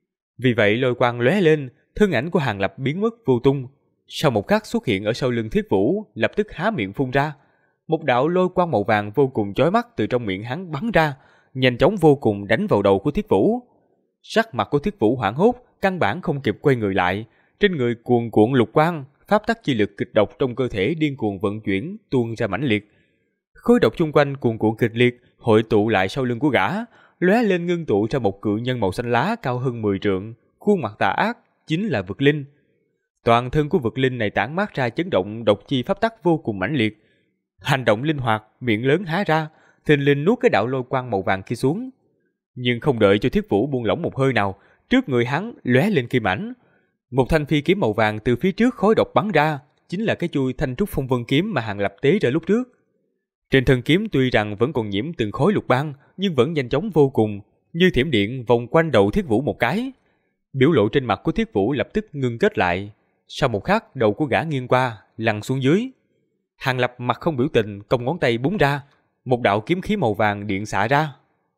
S1: Vì vậy lôi quang lóe lên, thân ảnh của Hàng Lập biến mất vô tung. Sau một khắc xuất hiện ở sau lưng Thiết Vũ, lập tức há miệng phun ra. Một đạo lôi quang màu vàng vô cùng chói mắt từ trong miệng hắn bắn ra, nhanh chóng vô cùng đánh vào đầu của Thiết Vũ. Sắc mặt của Thiết Vũ hoảng hốt, căn bản không kịp quay người lại, trên người cuồn cuộn lục quang, pháp tắc chi lực kịch độc trong cơ thể điên cuồng vận chuyển, tuôn ra mãnh liệt. Khối độc chung quanh cuồn cuộn kịch liệt, hội tụ lại sau lưng của gã, lóe lên ngưng tụ ra một cự nhân màu xanh lá cao hơn 10 trượng, khuôn mặt tà ác, chính là vực linh. Toàn thân của vực linh này tản mát ra chấn động độc chi pháp tắc vô cùng mãnh liệt. Hành động linh hoạt, miệng lớn há ra, thình lình nuốt cái đạo lôi quang màu vàng kia xuống. Nhưng không đợi cho Thiết Vũ buông lỏng một hơi nào, trước người hắn lóe lên kim ảnh. Một thanh phi kiếm màu vàng từ phía trước khói độc bắn ra, chính là cái chuôi Thanh Trúc Phong Vân kiếm mà Hàng Lập tế ra lúc trước. Trên thân kiếm tuy rằng vẫn còn nhiễm từng khối lục băng, nhưng vẫn nhanh chóng vô cùng, như thiểm điện vòng quanh đầu Thiết Vũ một cái. Biểu lộ trên mặt của Thiết Vũ lập tức ngưng kết lại. Sau một khắc, đầu của gã nghiêng qua, lăn xuống dưới. Hàng Lập mặt không biểu tình, cong ngón tay búng ra, một đạo kiếm khí màu vàng điện xạ ra,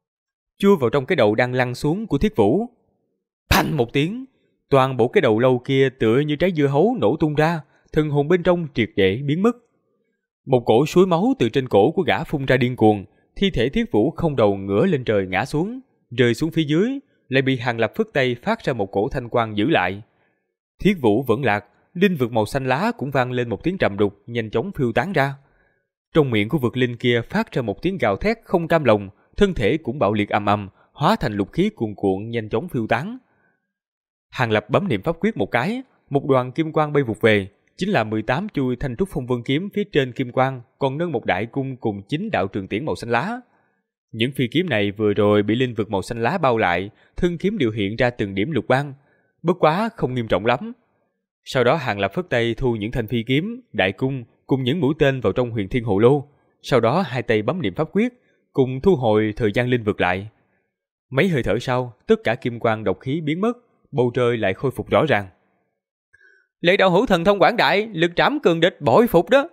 S1: chui vào trong cái đầu đang lăn xuống của Thiết Vũ. Phanh một tiếng, toàn bộ cái đầu lâu kia tựa như trái dưa hấu nổ tung ra, thần hồn bên trong triệt để biến mất. Một cổ suối máu từ trên cổ của gã phun ra điên cuồng, thi thể Thiết Vũ không đầu ngửa lên trời ngã xuống, rơi xuống phía dưới, lại bị Hàng Lập phất tay phát ra một cổ thanh quang giữ lại. Thiết Vũ vẫn lạc, linh vực màu xanh lá cũng vang lên một tiếng trầm đục, nhanh chóng phiêu tán ra. Trong miệng của vực linh kia phát ra một tiếng gào thét không cam lòng, thân thể cũng bạo liệt ầm ầm, hóa thành lục khí cuồn cuộn nhanh chóng phiêu tán. Hàng Lập bấm niệm pháp quyết một cái, một đoàn kim quang bay vụt về, chính là 18 chuôi Thanh Trúc Phong Vân kiếm, phía trên kim quang còn nâng một đại cung cùng 9 đạo trường tiễn màu xanh lá. Những phi kiếm này vừa rồi bị linh vực màu xanh lá bao lại, thân kiếm đều hiện ra từng điểm lục quang, bất quá không nghiêm trọng lắm. Sau đó Hàng Lập phất tay thu những thanh phi kiếm, đại cung cùng những mũi tên vào trong Huyền Thiên Hồ Lô, sau đó hai tay bấm niệm pháp quyết, cùng thu hồi thời gian linh vực lại. Mấy hơi thở sau, tất cả kim quang độc khí biến mất, bầu trời lại khôi phục rõ ràng. Lệ đạo hữu thần thông quảng đại, lực trảm cường địch, bội phục đó.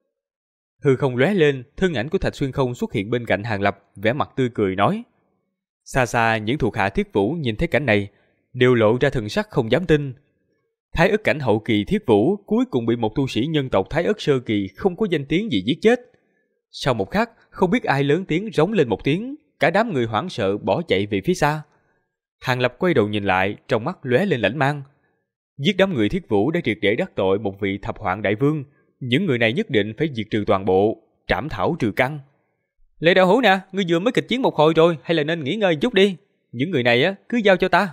S1: Hư không lóe lên, thân ảnh của Thạch Xuyên Không xuất hiện bên cạnh Hàng Lập, vẻ mặt tươi cười nói. Xa xa những thuộc hạ Thiết Vũ nhìn thấy cảnh này, đều lộ ra thần sắc không dám tin. Thái ức cảnh hậu kỳ Thiết Vũ cuối cùng bị một tu sĩ nhân tộc Thái ức sơ kỳ không có danh tiếng gì giết chết. Sau một khắc, không biết ai lớn tiếng rống lên một tiếng, cả đám người hoảng sợ bỏ chạy về phía xa. Hàng Lập quay đầu nhìn lại, trong mắt lóe lên lãnh mang. Giết đám người Thiết Vũ đã triệt để đắc tội một vị thập hoạn đại vương, những người này nhất định phải diệt trừ toàn bộ, trảm thảo trừ căn. Lệ đạo hữu nè, ngươi vừa mới kịch chiến một hồi rồi, hay là nên nghỉ ngơi chút đi, những người này cứ giao cho ta.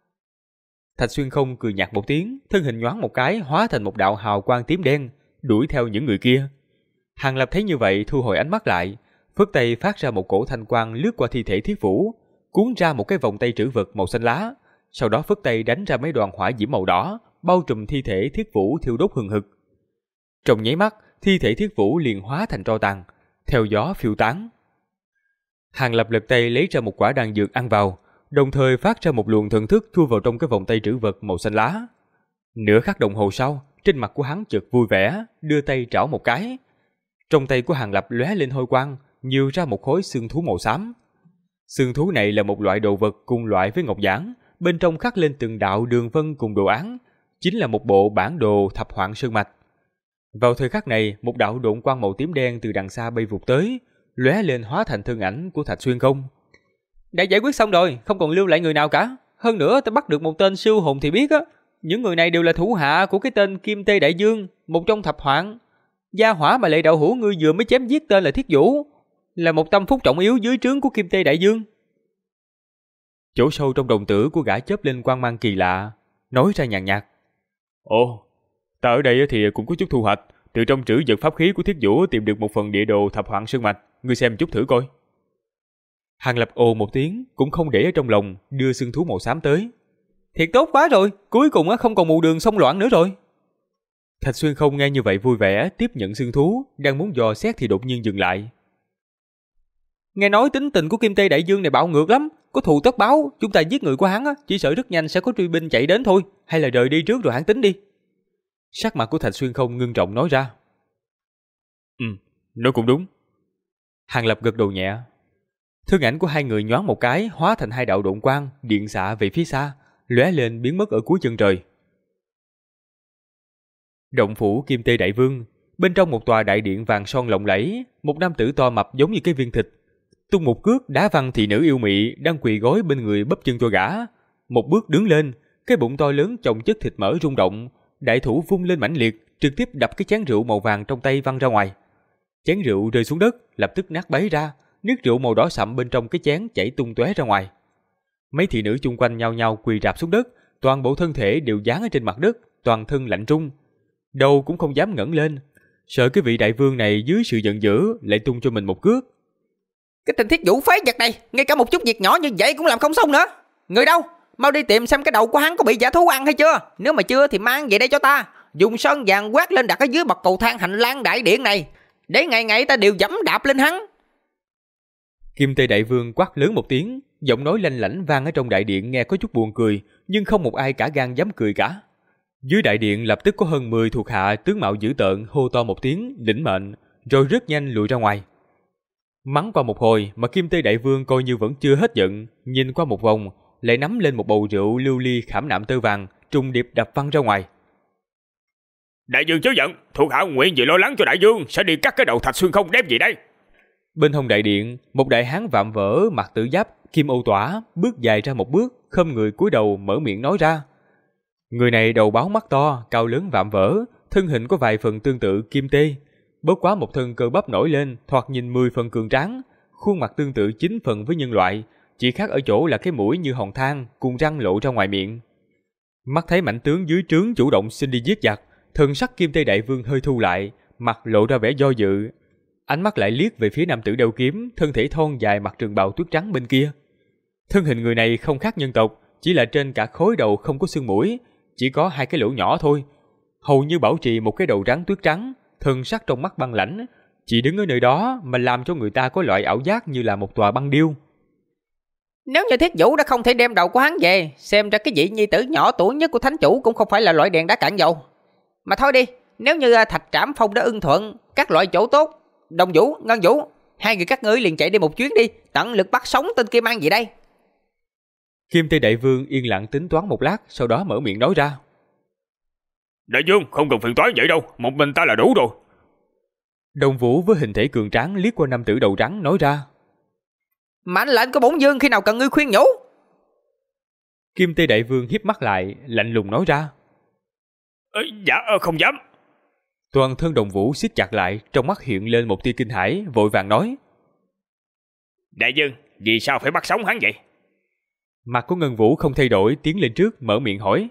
S1: Thạch Xuyên Không cười nhạt một tiếng, thân hình nhoáng một cái hóa thành một đạo hào quang tím đen, đuổi theo những người kia. Hàng Lập thấy như vậy thu hồi ánh mắt lại, phất tay phát ra một cổ thanh quang lướt qua thi thể Thiết Vũ, cuốn ra một cái vòng tay trữ vật màu xanh lá, sau đó phất tay đánh ra mấy đoàn hỏa diễm màu đỏ, bao trùm thi thể Thiết Vũ thiêu đốt hừng hực. Trong nháy mắt, thi thể Thiết Vũ liền hóa thành tro tàn, theo gió phiêu tán. Hàng Lập lật tay lấy ra một quả đan dược ăn vào, đồng thời phát ra một luồng thần thức thu vào trong cái vòng tay trữ vật màu xanh lá. Nửa khắc đồng hồ sau, trên mặt của hắn chợt vui vẻ, đưa tay trảo một cái. Trong tay của Hàng Lập lóe lên hôi quang, nhừ ra một khối xương thú màu xám. Xương thú này là một loại đồ vật cùng loại với ngọc giản, bên trong khắc lên từng đạo đường vân cùng đồ án, chính là một bộ bản đồ thập hoạn sơn mạch. Vào thời khắc này, một đạo độn quang màu tím đen từ đằng xa bay vụt tới, lóe lên hóa thành thân ảnh của Thạch Xuyên Không. Đã giải quyết xong rồi, không còn lưu lại người nào cả. Hơn nữa ta bắt được một tên siêu hồn thì biết á, những người này đều là thủ hạ của cái tên Kim Tê Đại Dương, một trong thập hoạn. Gia hỏa mà Lệ đạo hữu ngươi vừa mới chém giết tên là Thiết Vũ, là một tâm phúc trọng yếu dưới trướng của Kim Tê Đại Dương. Chỗ sâu trong đồng tử của gã chớp lên quang mang kỳ lạ, nói ra nhàn nhạt. Ồ, ta ở đây thì cũng có chút thu hoạch, từ trong trữ vật pháp khí của Thiết Vũ tìm được một phần địa đồ thập hoạn sơn mạch, ngươi xem chút thử coi. Hàng Lập ồ một tiếng, cũng không để ở trong lòng, đưa xương thú màu xám tới. Thiệt tốt quá rồi, cuối cùng không còn mù đường xông loạn nữa rồi. Thạch Xuyên Không nghe như vậy vui vẻ, tiếp nhận xương thú, đang muốn dò xét thì đột nhiên dừng lại. Nghe nói tính tình của Kim Tê Đại Dương này bạo ngược lắm, có thù tất báo, chúng ta giết người của hắn chỉ sợ rất nhanh sẽ có truy binh chạy đến thôi, hay là rời đi trước rồi hãng tính đi. Sắc mặt của Thạch Xuyên Không ngưng trọng nói ra. Nói cũng đúng. Hàng Lập gật đầu nhẹ. Thân ảnh của hai người nhoáng một cái, hóa thành hai đạo độn quang, điện xạ về phía xa, lóe lên biến mất ở cuối chân trời. Động phủ Kim Tê Đại Vương, bên trong một tòa đại điện vàng son lộng lẫy, một nam tử to mập giống như cái viên thịt, tung một cước đá văng thị nữ yêu mị đang quỳ gối bên người bắp chân cho gã. Một bước đứng lên, cái bụng to lớn chồng chất thịt mỡ rung động, đại thủ vung lên mãnh liệt, trực tiếp đập cái chén rượu màu vàng trong tay văng ra ngoài. Chén rượu rơi xuống đất, lập tức nát bấy ra, nước rượu màu đỏ sậm bên trong cái chén chảy tung tóe ra ngoài. Mấy thị nữ chung quanh nhao nhao quỳ rạp xuống đất, toàn bộ thân thể đều dán ở trên mặt đất, toàn thân lạnh run, đầu cũng không dám ngẩng lên, sợ cái vị đại vương này dưới sự giận dữ lại tung cho mình một cước.
S3: Cái tên Thiết Vũ phế vật này, ngay cả một chút việc nhỏ như vậy cũng làm không xong nữa. Người đâu? Mau đi tìm xem cái đầu của hắn có bị dã thú ăn hay chưa. Nếu mà chưa thì mang về đây cho ta, dùng sơn vàng quét lên đặt ở dưới bậc cầu thang hành lang đại điện này, để ngày ngày ta đều dẫm đạp lên hắn.
S1: Kim Tê Đại Vương quát lớn một tiếng, giọng nói lanh lảnh vang ở trong đại điện nghe có chút buồn cười, nhưng không một ai cả gan dám cười cả. Dưới đại điện lập tức có hơn 10 thuộc hạ tướng mạo dữ tợn hô to một tiếng lĩnh mệnh, rồi rất nhanh lùi ra ngoài. Mắng qua một hồi mà Kim Tê Đại Vương coi như vẫn chưa hết giận, nhìn qua một vòng, lại nắm lên một bầu rượu lưu ly khảm nạm tơ vàng, trùng điệp đập văng ra ngoài.
S2: Đại Dương chớ giận, thuộc hạ nguyện vì lo lắng cho đại vương sẽ đi cắt cái đầu Thạch Xuyên Không đem gì đây.
S1: Bên hông đại điện, một đại hán vạm vỡ mặc tử giáp kim âu tỏa bước dài ra một bước, khom người cúi đầu mở miệng nói ra. Người này đầu báo mắt to, cao lớn vạm vỡ, thân hình có vài phần tương tự Kim Tê, bớt quá một thân cơ bắp nổi lên, thoạt nhìn 10 phần cường tráng, khuôn mặt tương tự 9 phần với nhân loại, chỉ khác ở chỗ là cái mũi như hòn than, cùng răng lộ ra ngoài miệng. Mắt thấy mãnh tướng dưới trướng chủ động xin đi giết giặc, thần sắc Kim Tê Đại Vương hơi thu lại, mặt lộ ra vẻ do dự, ánh mắt lại liếc về phía nam tử đeo kiếm, thân thể thon dài mặc trường bào tuyết trắng bên kia. Thân hình người này không khác nhân tộc, chỉ là trên cả khối đầu không có xương mũi, chỉ có 2 cái lỗ nhỏ thôi, hầu như bảo trì một cái đầu rắn tuyết trắng, thần sắc trong mắt băng lãnh, chỉ đứng ở nơi đó mà làm cho người ta có loại ảo giác như là một tòa băng điêu.
S3: Nếu như Thiết Vũ đã không thể đem đầu của hắn về, xem ra cái vị nhi tử nhỏ tuổi nhất của thánh chủ cũng không phải là loại đèn đá cạn dầu. Mà thôi đi, nếu như Thạch Trảm Phong đã ưng thuận các loại chỗ tốt, Đồng Vũ, Ngân Vũ, hai người các ngươi liền chạy đi một chuyến đi, tận lực bắt sống tên kia mang gì đây.
S1: Kim Tê Đại Vương yên lặng tính toán một lát, sau đó mở miệng nói ra.
S2: Đại Dương không cần phiền toái vậy đâu, một mình ta là đủ rồi.
S1: Đồng Vũ với hình thể cường tráng liếc qua nam tử đầu trắng nói ra.
S3: Mãnh lệnh của bổn vương khi nào cần ngươi khuyên nhủ.
S1: Kim Tê Đại Vương híp mắt lại, lạnh lùng nói ra.
S2: Dạ không dám.
S1: Toàn thân Đồng Vũ siết chặt lại, trong mắt hiện lên một tia kinh hãi, vội vàng nói.
S2: Đại Dương, vì sao phải bắt sống hắn vậy?
S1: Mặt của Ngân Vũ không thay đổi, tiến lên trước mở miệng hỏi.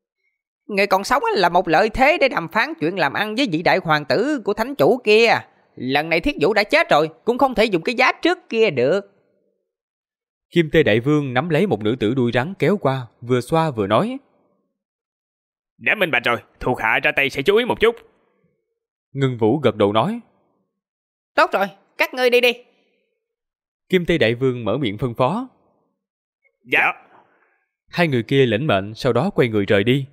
S3: Người còn sống là một lợi thế để đàm phán chuyện làm ăn với vị đại hoàng tử của thánh chủ kia. lần này Thiết Vũ đã chết rồi, cũng không thể dùng cái giá trước kia được.
S1: Kim Tê Đại Vương nắm lấy một nữ tử đuôi rắn kéo qua, vừa xoa vừa nói.
S2: Đã minh bạch rồi, thuộc hạ ra tay sẽ chú ý một chút.
S1: Ngân Vũ gật đầu nói.
S3: Tốt rồi, các ngươi đi đi.
S1: Kim Tê Đại Vương mở miệng phân phó.
S2: Dạ.
S1: Hai người kia lĩnh mệnh, sau đó quay người rời đi.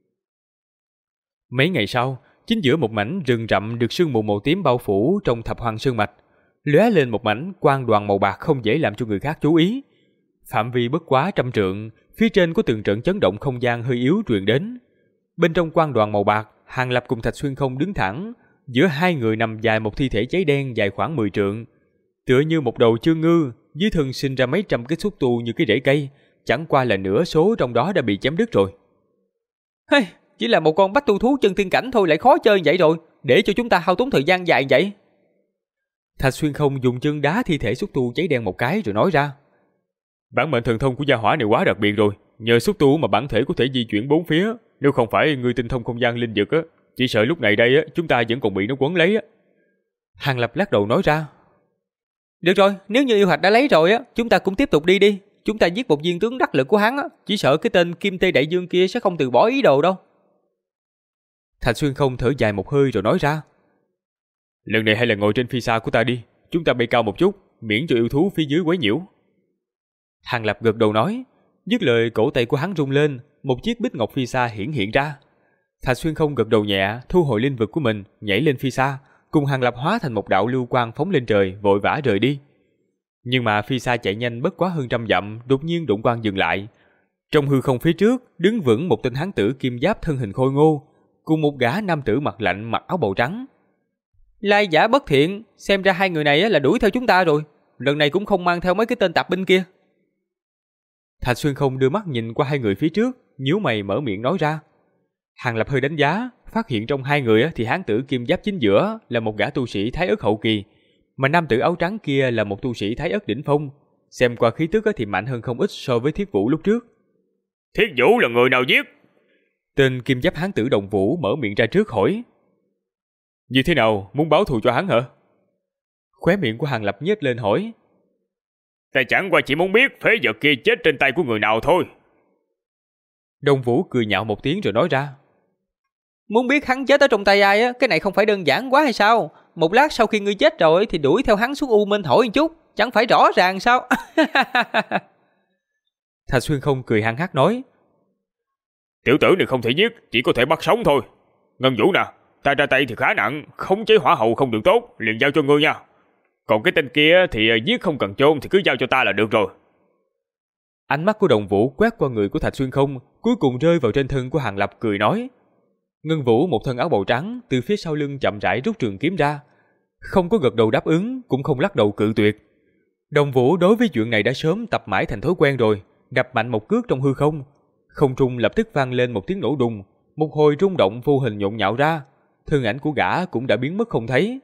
S1: Mấy ngày sau, chính giữa một mảnh rừng rậm được sương mù màu tím bao phủ trong Thập Hoang Sơn Mạch, lóe lên một mảnh quang đoàn màu bạc không dễ làm cho người khác chú ý. Phạm vi bất quá 100 trượng, phía trên có từng trận chấn động không gian hơi yếu truyền đến. Bên trong quang đoàn màu bạc, Hàng Lập cùng Thạch Xuyên Không đứng thẳng, giữa hai người nằm dài một thi thể cháy đen dài khoảng 10 trượng, tựa như một đầu chương ngư, dưới thân sinh ra mấy trăm cái xúc tu như cái rễ cây, chẳng qua là nửa số trong đó đã bị chém đứt rồi.
S3: Hey, chỉ là một con bách tu thú chân tiên cảnh thôi lại khó chơi vậy rồi, để cho chúng ta hao tốn thời gian dài vậy.
S1: Thạch Xuyên Không dùng chân đá thi thể xúc tu cháy đen một cái rồi nói ra. Bản mệnh thần thông của gia hỏa này quá đặc biệt rồi, nhờ xúc tu mà bản thể có thể di chuyển bốn phía, nếu không phải người tinh thông không gian linh dược á, chỉ sợ lúc này đây á chúng ta vẫn còn bị nó quấn lấy á. Hàng Lập lắc đầu nói ra.
S3: Được rồi, nếu như yêu hạch đã lấy rồi á, chúng ta cũng tiếp tục đi đi. Chúng ta giết một viên tướng đắc lực của hắn á, chỉ sợ cái tên Kim Tê Đại Dương kia sẽ không từ bỏ ý đồ đâu.
S1: Thạch Xuyên Không thở dài một hơi rồi nói ra. Lần này hay là ngồi trên phi xa của ta đi, chúng ta bay cao một chút, miễn cho yêu thú phía dưới quấy nhiễu. Hàng Lập gật đầu nói, dứt lời cổ tay của hắn rung lên, một chiếc bích ngọc phi xa hiển hiện ra. Thạch Xuyên Không gật đầu nhẹ, thu hồi linh vực của mình, nhảy lên phi xa, cùng Hàng Lập hóa thành một đạo lưu quang phóng lên trời, vội vã rời đi. Nhưng mà phi xa chạy nhanh bất quá hơn 100 dặm, đột nhiên đụng quang dừng lại. Trong hư không phía trước, đứng vững một tên hán tử kim giáp thân hình khôi ngô, cùng một gã nam tử mặt lạnh mặc áo bào trắng.
S3: Lai giả bất thiện, xem ra hai người này là đuổi theo chúng ta rồi, lần này cũng không mang theo mấy cái tên tạp binh kia.
S1: Thạch Xuyên Không đưa mắt nhìn qua hai người phía trước, nhíu mày mở miệng nói ra. Hàng Lập hơi đánh giá, phát hiện trong hai người thì hán tử kim giáp chính giữa là một gã tu sĩ Thái Ức hậu kỳ, mà nam tử áo trắng kia là một tu sĩ Thái Ức đỉnh phong, xem qua khí tức thì mạnh hơn không ít so với Thiết Vũ lúc trước.
S2: Thiết Vũ là người nào giết?
S1: Tên kim giáp hán tử Đồng Vũ mở miệng ra trước hỏi. Như thế nào, muốn báo thù cho hắn hả? Khóe miệng của Hàng Lập nhếch lên hỏi.
S2: Ta chẳng qua chỉ muốn biết phế vật kia chết trên tay của người nào thôi.
S1: Đồng Vũ cười nhạo một tiếng rồi nói ra.
S3: Muốn biết hắn chết ở trong tay ai á, cái này không phải đơn giản quá hay sao? Một lát sau khi ngươi chết rồi thì đuổi theo hắn xuống U Minh hỏi một chút, chẳng phải rõ ràng sao?
S1: Thạch Xuyên Không cười hăng hắc nói.
S2: Tiểu tử này không thể giết, chỉ có thể bắt sống thôi. Ngân Vũ nè, ta ra tay thì khá nặng, khống chế hỏa hầu không được tốt, liền giao cho ngươi nha. Còn cái tên kia thì giết không cần chôn thì cứ giao cho ta là được rồi.
S1: Ánh mắt của Đồng Vũ quét qua người của Thạch Xuyên Không, cuối cùng rơi vào trên thân của Hàng Lập cười nói. Ngân Vũ một thân áo bào trắng từ phía sau lưng chậm rãi rút trường kiếm ra, không có gật đầu đáp ứng, cũng không lắc đầu cự tuyệt. Đồng Vũ đối với chuyện này đã sớm tập mãi thành thói quen rồi, đập mạnh một cước trong hư không, không trung lập tức vang lên một tiếng nổ đùng, một hồi rung động vô hình nhộn nhạo ra, thân ảnh của gã cũng đã biến mất không thấy.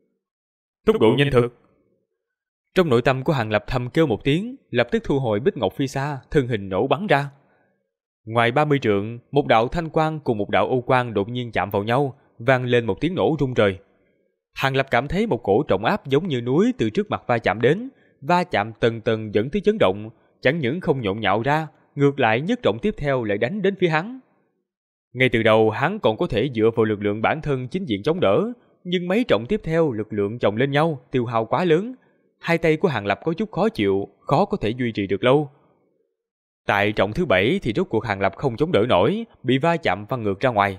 S2: Tốc độ nhanh thực.
S1: Trong nội tâm của Hàng Lập thầm kêu một tiếng, lập tức thu hồi bích ngọc phi xa, thân hình nổ bắn ra. Ngoài 30 trượng, một đạo thanh quang cùng một đạo ô quang đột nhiên chạm vào nhau, vang lên một tiếng nổ rung trời. Hàng Lập cảm thấy một cổ trọng áp giống như núi từ trước mặt va chạm đến, va chạm tầng tầng dẫn tới chấn động, chẳng những không nhộn nhạo ra, ngược lại nhất trọng tiếp theo lại đánh đến phía hắn. Ngay từ đầu hắn còn có thể dựa vào lực lượng bản thân chính diện chống đỡ, nhưng mấy trọng tiếp theo lực lượng chồng lên nhau, tiêu hao quá lớn, hai tay của Hàng Lập có chút khó chịu, khó có thể duy trì được lâu. Tại trọng thứ 7 thì rốt cuộc Hàng Lập không chống đỡ nổi, bị va chạm văng ngược ra ngoài.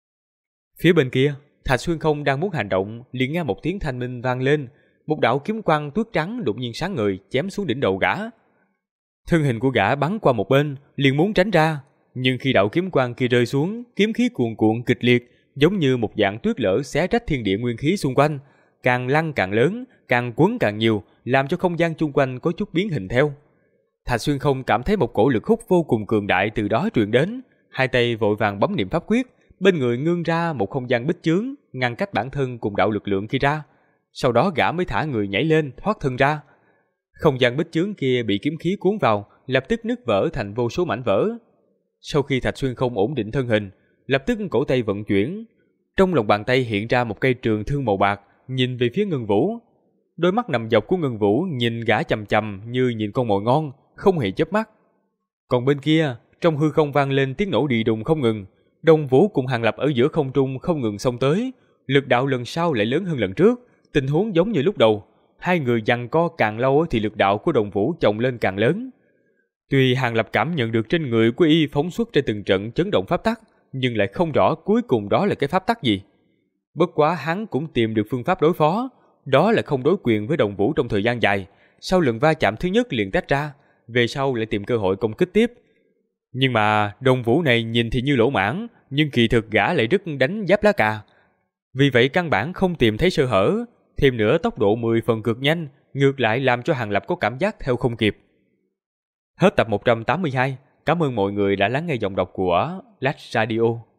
S1: Phía bên kia, Thạch Xuyên Không đang muốn hành động, liền nghe một tiếng thanh minh vang lên, một đạo kiếm quang tuốt trắng đột nhiên sáng ngời chém xuống đỉnh đầu gã. Thân hình của gã bắn qua một bên, liền muốn tránh ra, nhưng khi đạo kiếm quang kia rơi xuống, kiếm khí cuồn cuộn kịch liệt, giống như một dạng tuyết lở xé rách thiên địa nguyên khí xung quanh, càng lăn càng lớn, càng quấn càng nhiều, làm cho không gian chung quanh có chút biến hình theo. Thạch Xuyên Không cảm thấy một cổ lực hút vô cùng cường đại từ đó truyền đến, hai tay vội vàng bấm niệm pháp quyết, bên người ngưng ra một không gian bích chướng, ngăn cách bản thân cùng đạo lực lượng kia ra. Sau đó gã mới thả người nhảy lên, thoát thân ra. Không gian bích chướng kia bị kiếm khí cuốn vào, lập tức nứt vỡ thành vô số mảnh vỡ. Sau khi Thạch Xuyên Không ổn định thân hình, lập tức cổ tay vận chuyển, trong lòng bàn tay hiện ra một cây trường thương màu bạc, nhìn về phía Ngân Vũ. Đôi mắt nằm dọc của Ngân Vũ nhìn gã chằm chằm như nhìn con mồi ngon, không hề chớp mắt. Còn bên kia, trong hư không vang lên tiếng nổ đi đùng không ngừng. Đồng Vũ cùng Hàng Lập ở giữa không trung không ngừng xông tới. Lực đạo lần sau lại lớn hơn lần trước, tình huống giống như lúc đầu. Hai người giằng co càng lâu thì lực đạo của Đồng Vũ chồng lên càng lớn. Tuy Hàng Lập cảm nhận được trên người của y phóng xuất ra từng trận chấn động pháp tắc, nhưng lại không rõ cuối cùng đó là cái pháp tắc gì. Bất quá hắn cũng tìm được phương pháp đối phó, đó là không đối quyền với Đồng Vũ trong thời gian dài. Sau lần va chạm thứ nhất liền tách ra, về sau lại tìm cơ hội công kích tiếp. Nhưng mà Đồng Vũ này nhìn thì như lỗ mãng, nhưng kỳ thực gã lại rất đánh giáp lá cà. Vì vậy căn bản không tìm thấy sơ hở, thêm nữa tốc độ 10 phần cực nhanh, ngược lại làm cho Hàng Lập có cảm giác theo không kịp. Hết tập 182, cảm ơn mọi người đã lắng nghe giọng đọc của Lách Radio.